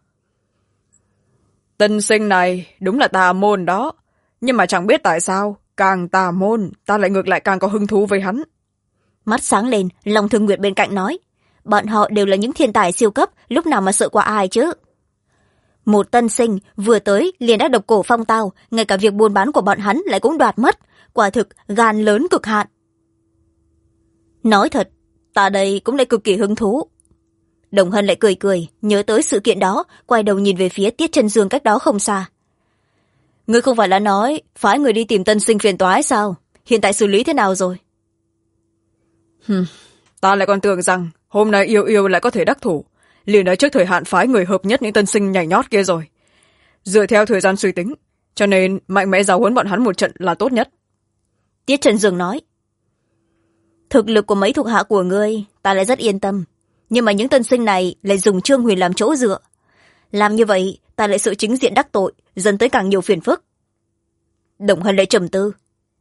Tân sinh này đúng là tà môn đó, nhưng mà chẳng biết tại sao càng tà môn ta lại ngược lại càng có hứng thú với hắn. Mắt sáng lên, Long Thương Nguyệt bên cạnh nói. Bọn họ đều là những thiên tài siêu cấp, lúc nào mà sợ qua ai chứ. Một tân sinh vừa tới liền đã độc cổ phong tao, ngay cả việc buôn bán của bọn hắn lại cũng đoạt mất, quả thực gan lớn cực hạn. Nói thật, ta đây cũng lại cực kỳ hứng thú. Đồng Hân lại cười cười, nhớ tới sự kiện đó, quay đầu nhìn về phía Tiết Chân Dương cách đó không xa. Ngươi không phải là nói phái người đi tìm tân sinh phiền toái sao? Hiện tại xử lý thế nào rồi? Ta lại còn tưởng rằng hôm nay Yêu Yêu lại có thể đắc thủ, liền đã trước thời hạn phái người hợp nhất những tân sinh nhảy nhót kia rồi. Dựa theo thời gian suy tính, cho nên mạnh mẽ giáo huấn bọn hắn một trận là tốt nhất. Tiết Chân Dương nói. Thực lực của mấy thuộc hạ của ngươi ta lại rất yên tâm, nhưng mà những tân sinh này lại dùng Trương Huyền làm chỗ dựa. Làm như vậy ta lại sợ chính diện đắc tội, dẫn tới càng nhiều phiền phức. Đồng Hân lại trầm tư.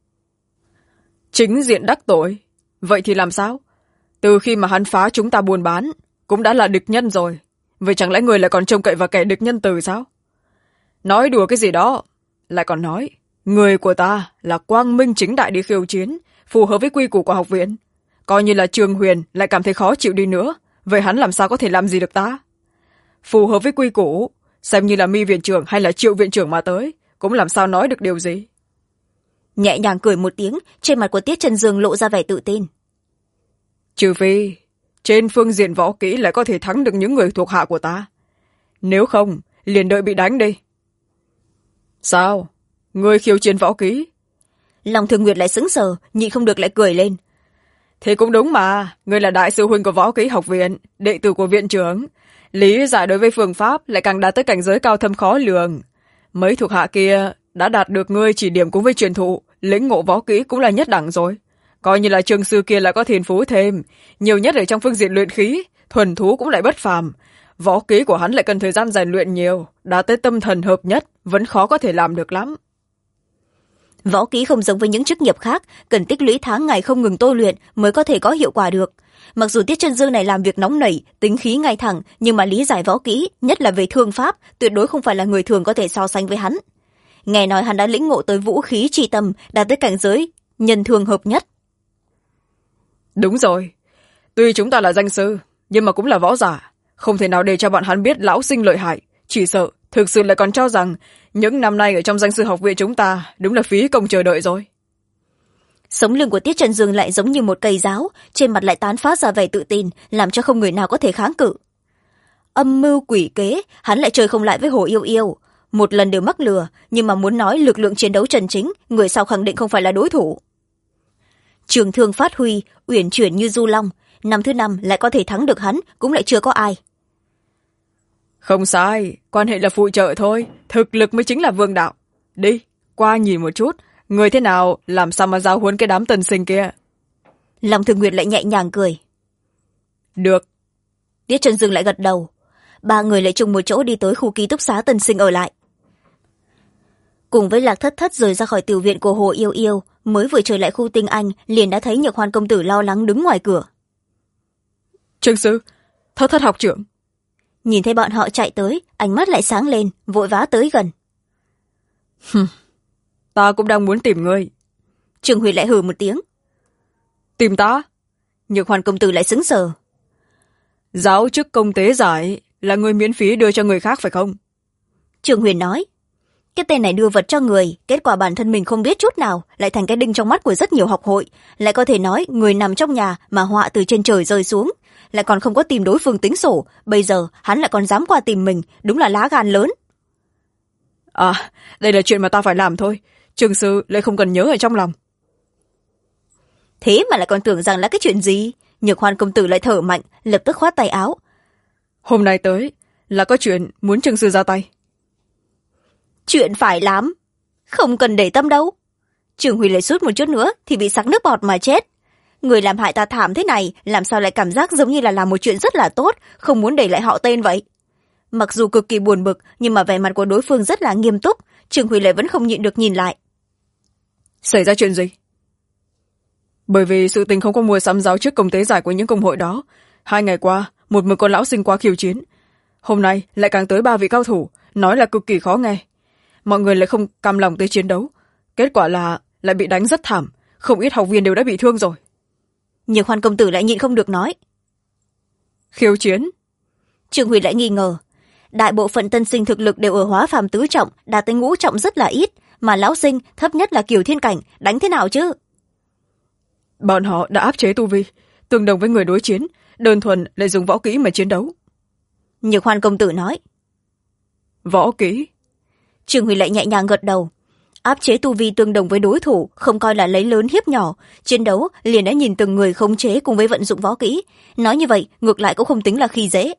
Chính diện đắc tội? Vậy thì làm sao? Từ khi mà hắn phá chúng ta buôn bán, cũng đã là địch nhân rồi. Vậy chẳng lẽ người lại còn trông cậy vào kẻ địch nhân từ sao? Nói đùa cái gì đó? Lại còn nói, người của ta là quang minh chính đại đi khiêu chiến, phù hợp với quy củ của học viện. Coi như là Trương Huyền lại cảm thấy khó chịu đi nữa, vậy hắn làm sao có thể làm gì được ta? Phù hợp với quy củ, xem như là Mi viện trưởng hay là Triệu viện trưởng mà tới, cũng làm sao nói được điều gì. Nhẹ nhàng cười một tiếng, trên mặt của Tiết Chân Dương lộ ra vẻ tự tin. Trừ phi trên phương diện võ kỹ lại có thể thắng được những người thuộc hạ của ta, nếu không liền đợi bị đánh đi. Sao? Ngươi khiêu chiến võ kỹ? Long Thương Nguyệt lại sững sờ, nhịn không được lại cười lên. Thế cũng đúng mà, ngươi là đại sư huynh của võ kỹ học viện, đệ tử của viện trưởng, lý giải đối với phương pháp lại càng đạt tới cảnh giới cao thâm khó lường. Mấy thuộc hạ kia đã đạt được ngươi chỉ điểm cùng với truyền thụ, lĩnh ngộ võ kỹ cũng là nhất đẳng rồi. Coi như là Trương sư kia lại có thiên phú thêm, nhiều nhất ở trong phương diện luyện khí, thuần thú cũng lại bất phàm. Võ kỹ của hắn lại cần thời gian rèn luyện nhiều, đã tới tâm thần hợp nhất vẫn khó có thể làm được lắm. Võ kỹ không giống với những chức nghiệp khác, cần tích lũy tháng ngày không ngừng tôi luyện mới có thể có hiệu quả được. Mặc dù Tiết Chân Dương này làm việc nóng nảy, tính khí ngay thẳng, nhưng mà lý giải võ kỹ, nhất là về thương pháp, tuyệt đối không phải là người thường có thể so sánh với hắn. Nghe nói hắn đã lĩnh ngộ tới vũ khí chi tâm, đạt tới cảnh giới nhân thương hợp nhất. Đúng rồi, tuy chúng ta là danh sư, nhưng mà cũng là võ giả, không thể nào để cho bọn hắn biết lão sinh lợi hại, chỉ sợ thực sự lại còn cho rằng những năm nay ở trong danh sư học viện chúng ta đúng là phí công chờ đợi rồi. Sống lưng của Tiết Chân Dương lại giống như một cây giáo, trên mặt lại tán phát ra vẻ tự tin, làm cho không người nào có thể kháng cự. Âm mưu quỷ kế, hắn lại chơi không lại với Hồ Yêu Yêu. Một lần đều mắc lừa, nhưng mà muốn nói lực lượng chiến đấu chân chính, người sau khẳng định không phải là đối thủ. Trường thương phát huy, uyển chuyển như du long, năm thứ 5 lại có thể thắng được hắn, cũng lại chưa có ai. Không sai, quan hệ là phụ trợ thôi, thực lực mới chính là vương đạo. Đi, qua nhìn một chút, người thế nào làm sao mà giáo huấn cái đám tân sinh kia. Long Thường Nguyệt lại nhẹ nhàng cười. Được. Tiết Chân Dương lại gật đầu. Ba người lại chung một chỗ đi tới khu ký túc xá tân sinh ở lại. Cùng với Lạc Thất Thất rời ra khỏi tiểu viện của Hồ Yêu Yêu, mới vừa trở lại khu Tinh Anh liền đã thấy Nhược Hoan công tử lo lắng đứng ngoài cửa. Trương sư, Thất Thất học trưởng. Nhìn thấy bọn họ chạy tới, ánh mắt lại sáng lên, vội vã tới gần. Ta cũng đang muốn tìm ngươi. Trương Huy lại hừ một tiếng. Tìm ta? Nhược Hoan công tử lại sững sờ. Giáo chức công tế giải là ngươi miễn phí đưa cho người khác phải không? Trương Huyền nói. Cái tên này đưa vật cho người, kết quả bản thân mình không biết chút nào, lại thành cái đinh trong mắt của rất nhiều học hội, lại có thể nói người nằm trong nhà mà họa từ trên trời rơi xuống, lại còn không có tìm đối phương tính sổ, bây giờ hắn lại còn dám qua tìm mình, đúng là lá gan lớn. À, đây là chuyện mà ta phải làm thôi, trường sư lại không cần nhớ ở trong lòng. Thế mà lại còn tưởng rằng là cái chuyện gì? Nhược Hoan công tử lại thở mạnh, lập tức khoát tay áo. Hôm nay tới là có chuyện muốn trường sư ra tay. Chuyện phải lắm, không cần để tâm đâu. Trường Huy lại sút một chút nữa thì bị sặc nước bọt mà chết. Người làm hại ta thảm thế này, làm sao lại cảm giác giống như là làm một chuyện rất là tốt, không muốn để lại họ tên vậy. Mặc dù cực kỳ buồn bực, nhưng mà vẻ mặt của đối phương rất là nghiêm túc, Trường Huy lại vẫn không nhịn được nhìn lại. Xảy ra chuyện gì? Bởi vì sự tình không có mua sắm giáo chức công tế giải của những công hội đó, 2 ngày qua một mực con lão sinh qua khiêu chiến, hôm nay lại càng tới 3 vị cao thủ, nói là cực kỳ khó nghe. Mọi người lại không cam lòng tới chiến đấu, kết quả là lại bị đánh rất thảm, không ít học viên đều đã bị thương rồi. Nhược Hoan công tử lại nhịn không được nói. Khiêu chiến? Trường Huy lại nghi ngờ. Đại bộ phận tân sinh thực lực đều ở hóa phàm tứ trọng, đạt tới ngũ trọng rất là ít, mà lão sinh thấp nhất là Kiều Thiên cảnh, đánh thế nào chứ? Bọn họ đã áp chế tu vi, tương đồng với người đối chiến, đơn thuần lại dùng võ kỹ mà chiến đấu. Nhược Hoan công tử nói. Võ kỹ? Trường Huy lại nhẹ nhàng gật đầu. Áp chế tu vi tương đồng với đối thủ, không coi là lấy lớn hiếp nhỏ, chiến đấu liền đã nhìn từng người khống chế cùng với vận dụng võ kỹ, nói như vậy ngược lại cũng không tính là khi dễ.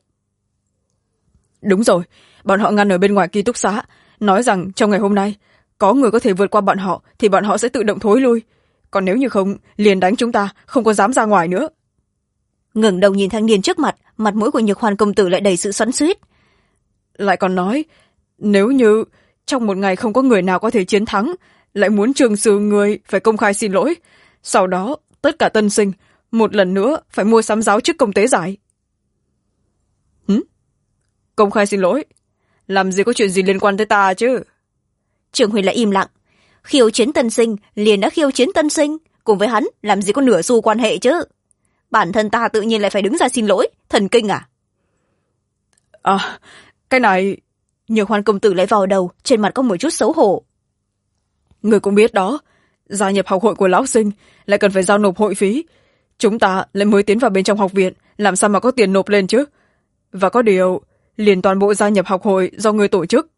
Đúng rồi, bọn họ ngăn ở bên ngoài ký túc xá, nói rằng trong ngày hôm nay có người có thể vượt qua bọn họ thì bọn họ sẽ tự động thối lui, còn nếu như không liền đánh chúng ta, không có dám ra ngoài nữa. Ngẩng đầu nhìn thanh niên trước mặt, mặt mũi của Nhược Hoan công tử lại đầy sự xoắn xuýt. Lại còn nói nếu như trong một ngày không có người nào có thể chiến thắng, lại muốn trường sư người phải công khai xin lỗi, sau đó tất cả tân sinh một lần nữa phải mua sắm giáo chức công tế giải. Công khai xin lỗi? Làm gì có chuyện gì liên quan tới ta chứ? Trường Huy lại im lặng. Khiêu chiến tân sinh liền đã khiêu chiến tân sinh, cùng với hắn làm gì có nửa xu quan hệ chứ? Bản thân ta tự nhiên lại phải đứng ra xin lỗi, thần kinh à? À, cái này... Nhược Hoan công tử lại vào đầu, trên mặt có một chút xấu hổ. Người cũng biết đó, gia nhập học hội của lão sinh lại cần phải giao nộp hội phí. Chúng ta lại mới tiến vào bên trong học viện, làm sao mà có tiền nộp lên chứ? Và có điều, liền toàn bộ gia nhập học hội do người tổ chức.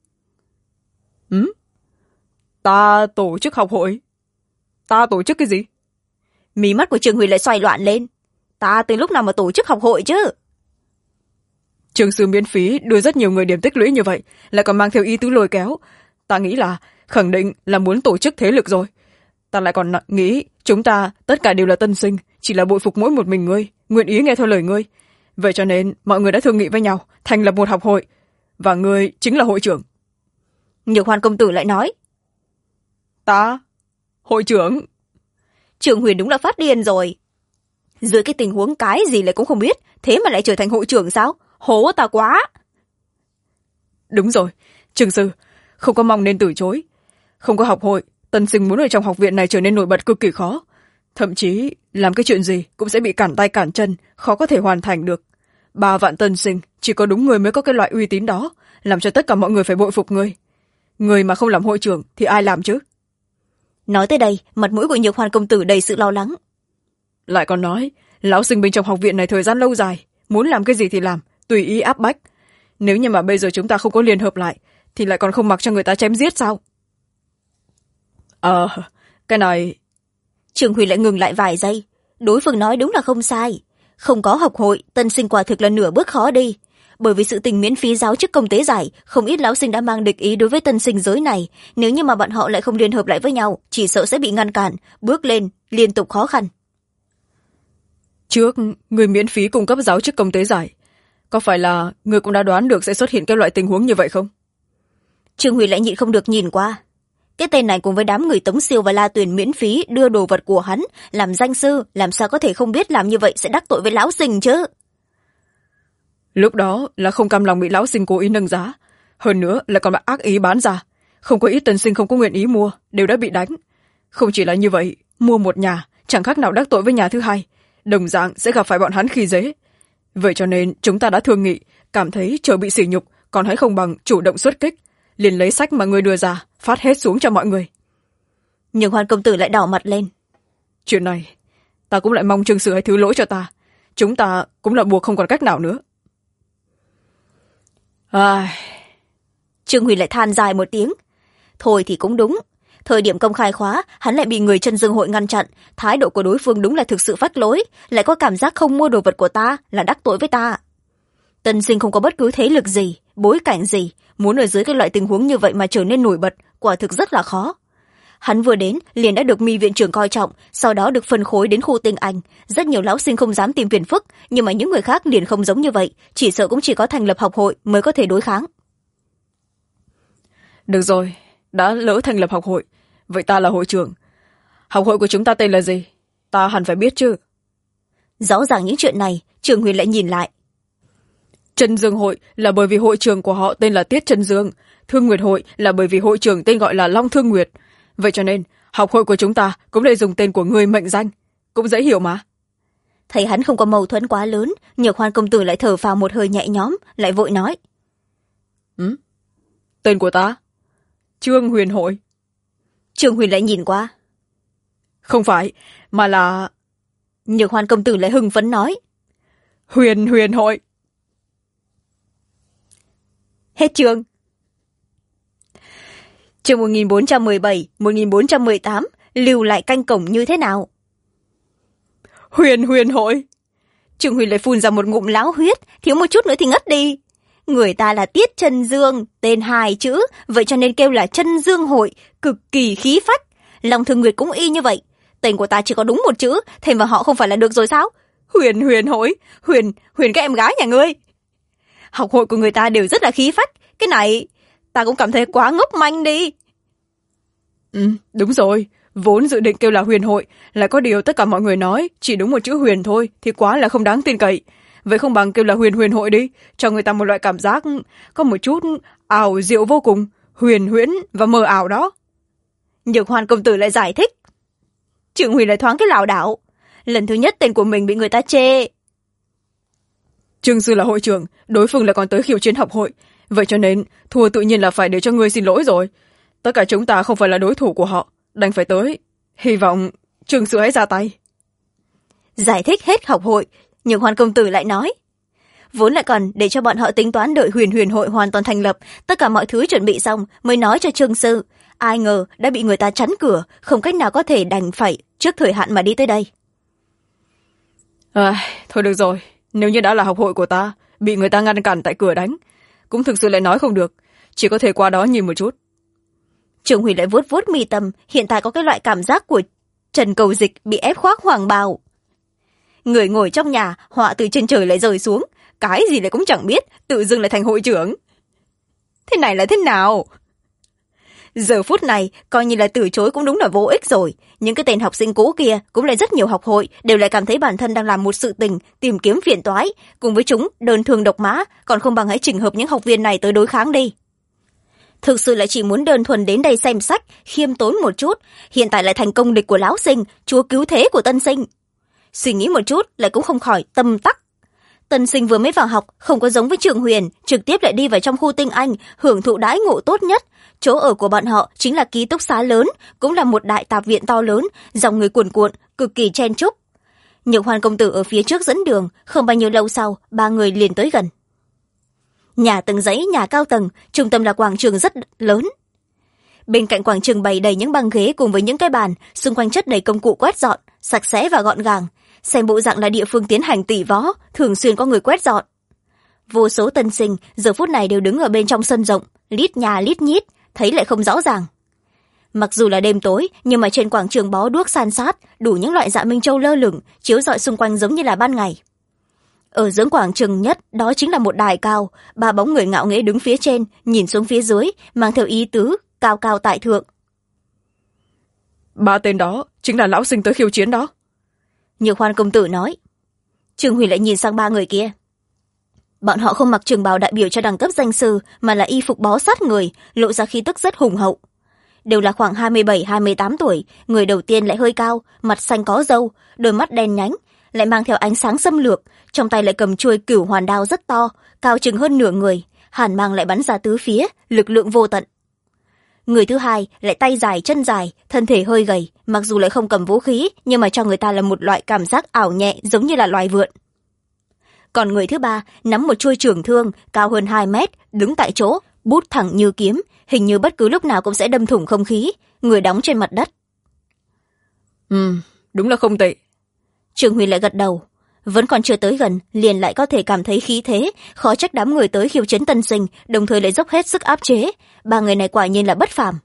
Ta tổ chức học hội? Ta tổ chức cái gì? Mí mắt của Trường Huy lại xoay loạn lên. Ta từ lúc nào mà tổ chức học hội chứ? Trường sư miễn phí đưa rất nhiều người điểm tích lũy như vậy, lại còn mang theo ý tứ lôi kéo. Ta nghĩ là khẳng định là muốn tổ chức thế lực rồi. Ta lại còn nghĩ chúng ta tất cả đều là tân sinh, chỉ là bội phục mỗi một mình ngươi, nguyện ý nghe theo lời ngươi. Vậy cho nên mọi người đã thương nghị với nhau, thành lập một học hội, và ngươi chính là hội trưởng. Nhược Hoan công tử lại nói. Ta? Hội trưởng? Trường Huyền đúng là phát điên rồi. Dưới cái tình huống cái gì lại cũng không biết, thế mà lại trở thành hội trưởng sao? Hố ta quá. Đúng rồi, trường sư, không có mong nên từ chối. Không có học hội, tân sinh muốn ở trong học viện này trở nên nổi bật cực kỳ khó. Thậm chí làm cái chuyện gì cũng sẽ bị cản tay cản chân, khó có thể hoàn thành được. 3 vạn tân sinh, chỉ có đúng người mới có cái loại uy tín đó, làm cho tất cả mọi người phải bội phục ngươi. Người mà không làm hội trưởng thì ai làm chứ? Nói tới đây, mặt mũi của Nhược Hoan công tử đầy sự lo lắng. Lại còn nói, lão sinh bên trong học viện này thời gian lâu dài, muốn làm cái gì thì làm, tùy ý áp bách. Nếu như mà bây giờ chúng ta không có liên hợp lại, thì lại còn không mặc cho người ta chém giết sao? Cái này... Trường Huy lại ngừng lại vài giây. Đối phương nói đúng là không sai. Không có học hội, tân sinh quả thực là nửa bước khó đi. Bởi vì sự tình miễn phí giáo chức công tế giải, không ít lão sinh đã mang địch ý đối với tân sinh giới này. Nếu như mà bọn họ lại không liên hợp lại với nhau, chỉ sợ sẽ bị ngăn cản, bước lên, liên tục khó khăn. Trước, người miễn phí cung cấp giáo chức công tế giải. Có phải là người cũng đã đoán được sẽ xuất hiện cái loại tình huống như vậy không? Trương Huy lại nhịn không được nhìn qua. Cái tên này cùng với đám người Tống Siêu và La Tuyền miễn phí đưa đồ vật của hắn, làm danh sư, làm sao có thể không biết làm như vậy sẽ đắc tội với lão sinh chứ? Lúc đó là không cam lòng bị lão sinh cố ý nâng giá. Hơn nữa là còn ác ý bán ra. Không có ít tân sinh không có nguyện ý mua, đều đã bị đánh. Không chỉ là như vậy, mua một nhà, chẳng khác nào đắc tội với nhà thứ hai. Đồng dạng sẽ gặp phải bọn hắn khi dễ. Vậy cho nên chúng ta đã thương nghị, cảm thấy chờ bị sỉ nhục, còn hãy không bằng chủ động xuất kích. liền lấy sách mà ngươi đưa ra phát hết xuống cho mọi người. Nhưng Hoan công tử lại đỏ mặt lên. Chuyện này ta cũng lại mong Trương Sư hãy thứ lỗi cho ta, chúng ta cũng là buộc không còn cách nào nữa. Trương Huyền lại than dài một tiếng. Thôi thì cũng đúng, thời điểm công khai khóa hắn lại bị người Chân Dương hội ngăn chặn, thái độ của đối phương đúng là thực sự phách lối, lại có cảm giác không mua đồ vật của ta là đắc tội với ta. Tân Sinh không có bất cứ thế lực gì, bối cảnh gì, muốn ở dưới cái loại tình huống như vậy mà trở nên nổi bật quả thực rất là khó. Hắn vừa đến liền đã được Mi viện trưởng coi trọng, sau đó được phân khối đến khu tinh anh. Rất nhiều lão sinh không dám tìm phiền phức, nhưng mà những người khác liền không giống như vậy, chỉ sợ cũng chỉ có thành lập học hội mới có thể đối kháng. Được rồi, đã lỡ thành lập học hội, vậy ta là hội trưởng. Học hội của chúng ta tên là gì? Ta hẳn phải biết chứ. Rõ ràng những chuyện này, Trường Huyền lại nhìn lại. Chân Dương hội là bởi vì hội trưởng của họ tên là Tiết Chân Dương, Thương Nguyệt hội là bởi vì hội trưởng tên gọi là Long Thương Nguyệt. Vậy cho nên học hội của chúng ta cũng lại dùng tên của người mệnh danh, cũng dễ hiểu mà. Thấy hắn không có mâu thuẫn quá lớn, Nhược Hoan công tử lại thở phào một hơi nhẹ nhõm, lại vội nói. Tên của ta Trương Huyền hội. Trương Huyền lại nhìn qua. Không phải, mà là... Nhược Hoan công tử lại hưng phấn nói. Huyền hội. Hết chương. Chương 1417, 1418, lưu lại canh cổng như thế nào? Huyền hội. Trương Huyền lại phun ra một ngụm láo huyết, thiếu một chút nữa thì ngất đi. Người ta là Tiết Chân Dương, tên 2 chữ, vậy cho nên kêu là Chân Dương hội, cực kỳ khí phách. Long Thương Nguyệt cũng y như vậy. Tên của ta chỉ có đúng 1 chữ, thêm vào họ không phải là được rồi sao? Huyền hội, Huyền cái em gái nhà ngươi. Học hội của người ta đều rất là khí phách, cái này ta cũng cảm thấy quá ngốc manh đi. Đúng rồi, vốn dự định kêu là Huyền hội, lại có điều tất cả mọi người nói chỉ đúng 1 chữ huyền thôi thì quá là không đáng tin cậy. Vậy không bằng kêu là huyền hội đi, cho người ta một loại cảm giác có một chút ảo diệu vô cùng, huyền huyễn và mờ ảo đó. Nhược Hoan công tử lại giải thích. Trương Huyền lại thoáng cái lảo đảo. Lần thứ nhất tên của mình bị người ta chê. Trương sư là hội trưởng, đối phương lại còn tới khiêu chiến học hội, vậy cho nên thua tự nhiên là phải để cho ngươi xin lỗi rồi. Tất cả chúng ta không phải là đối thủ của họ, đành phải tới. Hy vọng Trương sư hãy ra tay. Giải thích hết học hội, Nhược Hoan công tử lại nói. Vốn lại còn để cho bọn họ tính toán đợi huyền hội hoàn toàn thành lập, tất cả mọi thứ chuẩn bị xong mới nói cho Trương sư. Ai ngờ đã bị người ta chắn cửa, không cách nào có thể, đành phải trước thời hạn mà đi tới đây. Thôi được rồi, nếu như đã là học hội của ta, bị người ta ngăn cản tại cửa đánh, cũng thực sự lại nói không được, chỉ có thể qua đó nhìn một chút. Trường Hủy lại vuốt vuốt mi tâm, hiện tại có cái loại cảm giác của Trần Cầu Dịch bị ép khoác hoàng bào. Người ngồi trong nhà, họa từ trên trời lại rơi xuống, cái gì lại cũng chẳng biết, tự dưng lại thành hội trưởng. Thế này là thế nào? Giờ phút này, coi như là từ chối cũng đúng là vô ích rồi. Những cái tên học sinh cũ kia, cũng lại rất nhiều học hội, đều lại cảm thấy bản thân đang làm một sự tình, tìm kiếm phiền toái. Cùng với chúng, đơn thương độc mã, còn không bằng hãy chỉnh hợp những học viên này tới đối kháng đi. Thực sự là chỉ muốn đơn thuần đến đây xem sách, khiêm tốn một chút, hiện tại lại thành công địch của lão sinh, chúa cứu thế của tân sinh. Suy nghĩ một chút, lại cũng không khỏi tâm tắc. Tân sinh vừa mới vào học, không có giống với Trường Huyền, trực tiếp lại đi vào trong khu tinh anh, hưởng thụ đãi ngộ tốt nhất. Chỗ ở của bọn họ chính là ký túc xá lớn, cũng là một đại tạp viện to lớn, dòng người cuồn cuộn, cực kỳ chen chúc. Nhược Hoan công tử ở phía trước dẫn đường, không bao nhiêu lâu sau, ba người liền tới gần. Nhà từng dãy, nhà cao tầng, trung tâm là quảng trường rất lớn. Bên cạnh quảng trường bày đầy những băng ghế cùng với những cái bàn, xung quanh chất đầy công cụ quét dọn, sạch sẽ và gọn gàng. Xem bộ dạng là địa phương tiến hành tỷ võ, thường xuyên có người quét dọn. Vô số tân sinh giờ phút này đều đứng ở bên trong sân rộng, lít nhà lít nhít, thấy lại không rõ ràng. Mặc dù là đêm tối, nhưng mà trên quảng trường bó đuốc san sát, đủ những loại dạ minh châu lơ lửng, chiếu rọi xung quanh giống như là ban ngày. Ở giữa quảng trường nhất, đó chính là một đài cao, ba bóng người ngạo nghễ đứng phía trên, nhìn xuống phía dưới, mang theo ý tứ, cao cao tại thượng. Ba tên đó, chính là lão sinh tới khiêu chiến đó. Nhược Hoan công tử nói. Trường Huyền lại nhìn sang ba người kia. Bọn họ không mặc trường bào đại biểu cho đẳng cấp danh sư, mà là y phục bó sát người, lộ ra khí tức rất hùng hậu. Đều là khoảng 27-28 tuổi, người đầu tiên lại hơi cao, mặt xanh có râu, đôi mắt đen nhánh, lại mang theo ánh sáng xâm lược, trong tay lại cầm chuôi cửu hoàn đao rất to, cao chừng hơn nửa người, hàn mang lại bắn ra tứ phía, lực lượng vô tận. Người thứ hai lại tay dài chân dài, thân thể hơi gầy, mặc dù lại không cầm vũ khí nhưng mà cho người ta là một loại cảm giác ảo nhẹ giống như là loài vượn. Còn người thứ ba nắm một chuôi trường thương cao hơn 2 mét, đứng tại chỗ, bút thẳng như kiếm, hình như bất cứ lúc nào cũng sẽ đâm thủng không khí, người đóng trên mặt đất. Đúng là không tệ. Trương Huyền lại gật đầu, vẫn còn chưa tới gần liền lại có thể cảm thấy khí thế, khó trách đám người tới khiêu chiến tân sinh đồng thời lại dốc hết sức áp chế. Ba người này quả nhiên là bất phàm.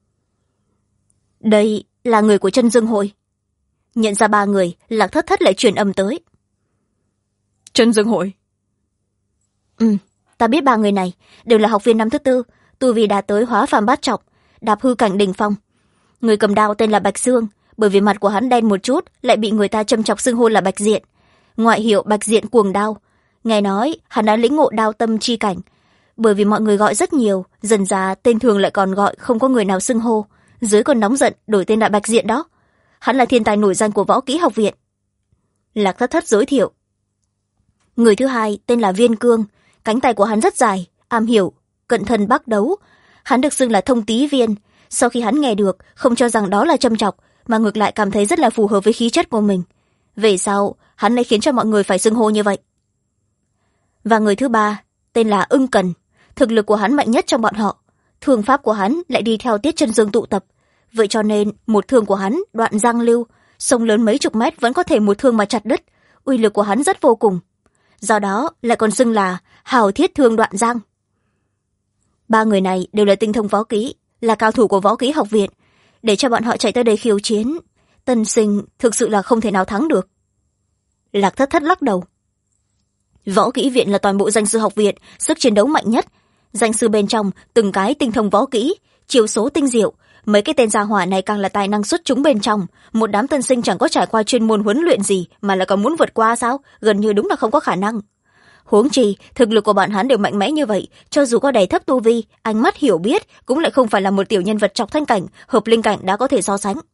Đây là người của Chân Dương hội. Nhận ra ba người, Lạc Thất Thất lại truyền âm tới. Chân Dương hội? Ta biết ba người này đều là học viên năm thứ 4, tu vi đạt tới hóa phàm bát trọng, đạp hư cảnh đỉnh phong. Người cầm đao tên là Bạch Dương, bởi vì mặt của hắn đen một chút lại bị người ta châm chọc xưng hô là Bạch Diện, ngoại hiệu Bạch Diện cuồng đao. Nghe nói hắn đã lĩnh ngộ đao tâm chi cảnh, bởi vì mọi người gọi rất nhiều, dần ra tên thường lại còn gọi không có người nào xưng hô, dưới còn nóng giận đổi tên là Bạch Diện đó. Hắn là thiên tài nổi danh của Võ Kỹ Học viện. Lạc Thất Thất giới thiệu. Người thứ hai tên là Viên Cương, cánh tay của hắn rất dài, am hiểu cận thân bắc đấu. Hắn được xưng là Thông Tý Viên. Sau khi hắn nghe được, không cho rằng đó là châm chọc, mà ngược lại cảm thấy rất là phù hợp với khí chất của mình. Về sau, hắn lại khiến cho mọi người phải xưng hô như vậy. Và người thứ ba tên là Ưng Cần, thực lực của hắn mạnh nhất trong bọn họ. Thương pháp của hắn lại đi theo Tiết Chân Dương tụ tập, vậy cho nên một thương của hắn đoạn giang lưu, sông lớn mấy chục mét vẫn có thể một thương mà chặt đứt. Uy lực của hắn rất vô cùng, do đó lại còn xưng là Hào Thiết Thương Đoạn Giang. Ba người này đều là tinh thông võ kỹ, là cao thủ của Võ Kỹ Học viện. Để cho bọn họ chạy tới đây khiêu chiến, tân sinh thực sự là không thể nào thắng được. Lạc Thất Thất lắc đầu. Võ Kỹ viện là toàn bộ danh sư học viện, sức chiến đấu mạnh nhất. Danh sư bên trong từng cái tinh thông võ kỹ, chiêu số tinh diệu. Mấy cái tên gia hỏa này càng là tài năng xuất chúng bên trong. Một đám tân sinh chẳng có trải qua chuyên môn huấn luyện gì mà lại còn muốn vượt qua sao? Gần như đúng là không có khả năng. Huống chi thực lực của bọn hắn đều mạnh mẽ như vậy, cho dù có đầy thấp tu vi, ánh mắt hiểu biết cũng lại không phải là một tiểu nhân vật trọc thanh cảnh, hợp linh cảnh đã có thể so sánh.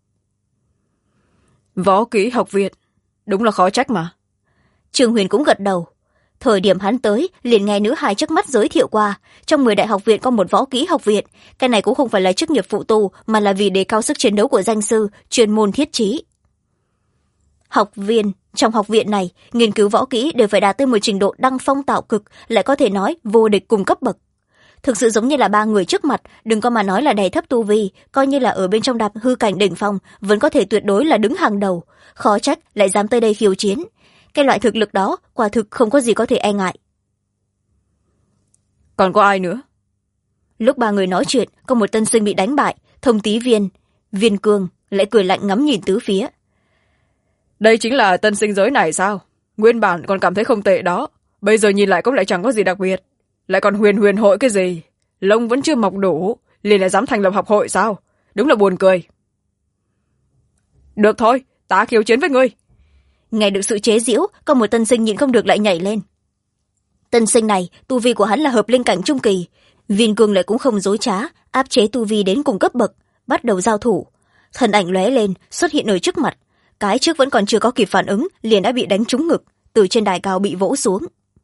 Võ Kỹ Học viện, đúng là khó trách mà. Trương Huyền cũng gật đầu. Thời điểm hắn tới liền nghe nữ hài trước mắt giới thiệu qua, trong 10 đại học viện có một Võ Kỹ Học viện. Cái này cũng không phải là chức nghiệp phụ tu, mà là vì đề cao sức chiến đấu của danh sư, chuyên môn thiết trí. Học viên trong học viện này nghiên cứu võ kỹ đều phải đạt tới một trình độ đăng phong tạo cực, lại có thể nói vô địch cùng cấp bậc. Thực sự giống như là ba người trước mặt, đừng có mà nói là đầy thấp tu vi, coi như là ở bên trong đạp hư cảnh đỉnh phong vẫn có thể tuyệt đối là đứng hàng đầu. Khó trách lại dám tới đây khiêu chiến. Cái loại thực lực đó quả thực không có gì có thể e ngại. Còn có ai nữa? Lúc ba người nói chuyện, có một tân sinh bị đánh bại, Thông Tý Viên. Viên Cương lại cười lạnh ngắm nhìn tứ phía. Đây chính là tân sinh giới này sao? Nguyên bản còn cảm thấy không tệ đó, bây giờ nhìn lại cũng lại chẳng có gì đặc biệt. Lại còn huyền hội cái gì? Lông vẫn chưa mọc đủ, liền lại dám thành lập học hội sao? Đúng là buồn cười. Được thôi, ta khiêu chiến với ngươi. Nghe được sự chế giễu, có một tân sinh nhịn không được lại nhảy lên. Tân sinh này, tu vi của hắn là hợp linh cảnh trung kỳ. Viên Cương lại cũng không dối trá, áp chế tu vi đến cùng cấp bậc, bắt đầu giao thủ. Thân ảnh lóe lên, xuất hiện ở trước mặt. Cái trước vẫn còn chưa có kịp phản ứng, liền đã bị đánh trúng ngực, từ trên đài cao bị vỗ xuống.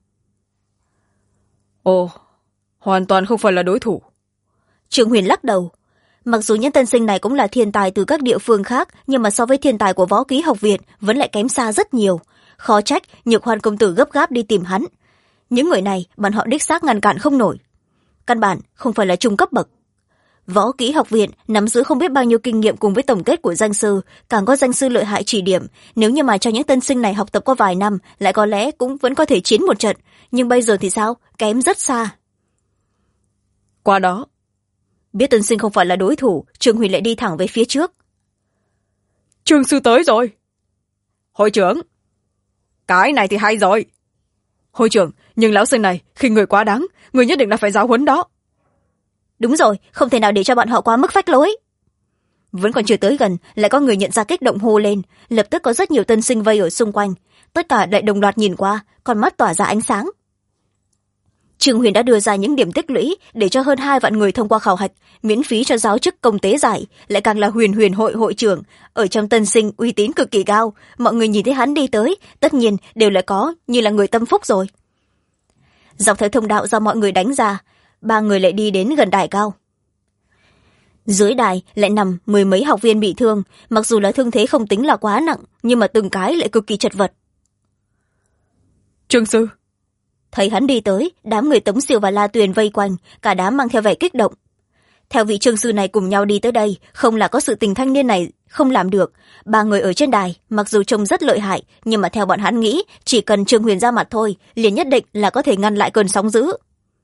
Ồ, hoàn toàn không phải là đối thủ. Trương Huyền lắc đầu. Mặc dù những tân sinh này cũng là thiên tài từ các địa phương khác, nhưng mà so với thiên tài của Võ Kỹ Học viện vẫn lại kém xa rất nhiều. Khó trách Nhược Hoan công tử gấp gáp đi tìm hắn. Những người này bọn họ đích xác ngăn cản không nổi. Căn bản không phải là trung cấp bậc. Võ Kỹ Học viện nắm giữ không biết bao nhiêu kinh nghiệm cùng với tổng kết của danh sư, càng có danh sư lợi hại chỉ điểm. Nếu như mà cho những tân sinh này học tập có vài năm, lại có lẽ cũng vẫn có thể chiến một trận. Nhưng bây giờ thì sao? Kém rất xa. Qua đó, biết tân sinh không phải là đối thủ, Trương Huyền lại đi thẳng về phía trước. Trương sư tới rồi. Hội trưởng, cái này thì hay rồi. Hội trưởng, nhưng lão sinh này khi người quá đáng, người nhất định là phải giáo huấn đó. Đúng rồi, không thể nào để cho bọn họ quá mức phách lối. Vẫn còn chưa tới gần, lại có người nhận ra kích động hô lên, lập tức có rất nhiều tân sinh vây ở xung quanh, tất cả lại đồng loạt nhìn qua, con mắt tỏa ra ánh sáng. Trương Huyền đã đưa ra những điểm tích lũy để cho hơn 2 vạn người thông qua khảo hạch, miễn phí cho giáo chức công tế giải, lại càng là huyền hội hội trưởng, ở trong tân sinh uy tín cực kỳ cao, mọi người nhìn thấy hắn đi tới, tất nhiên đều lại có như là người tâm phúc rồi. dọc theo thông đạo do mọi người đánh ra, ba người lại đi đến gần đài cao. Dưới đài lại nằm mười mấy học viên bị thương, mặc dù là thương thế không tính là quá nặng, nhưng mà từng cái lại cực kỳ chật vật. Trương sư. Thấy hắn đi tới, đám người Tống Siêu và La Tuyền vây quanh, cả đám mang theo vẻ kích động. Theo vị trương sư này cùng nhau đi tới đây, không là có sự tình thanh niên này không làm được. Ba người ở trên đài mặc dù trông rất lợi hại, nhưng mà theo bọn hắn nghĩ, chỉ cần Trương Huyền ra mặt thôi, liền nhất định là có thể ngăn lại cơn sóng dữ.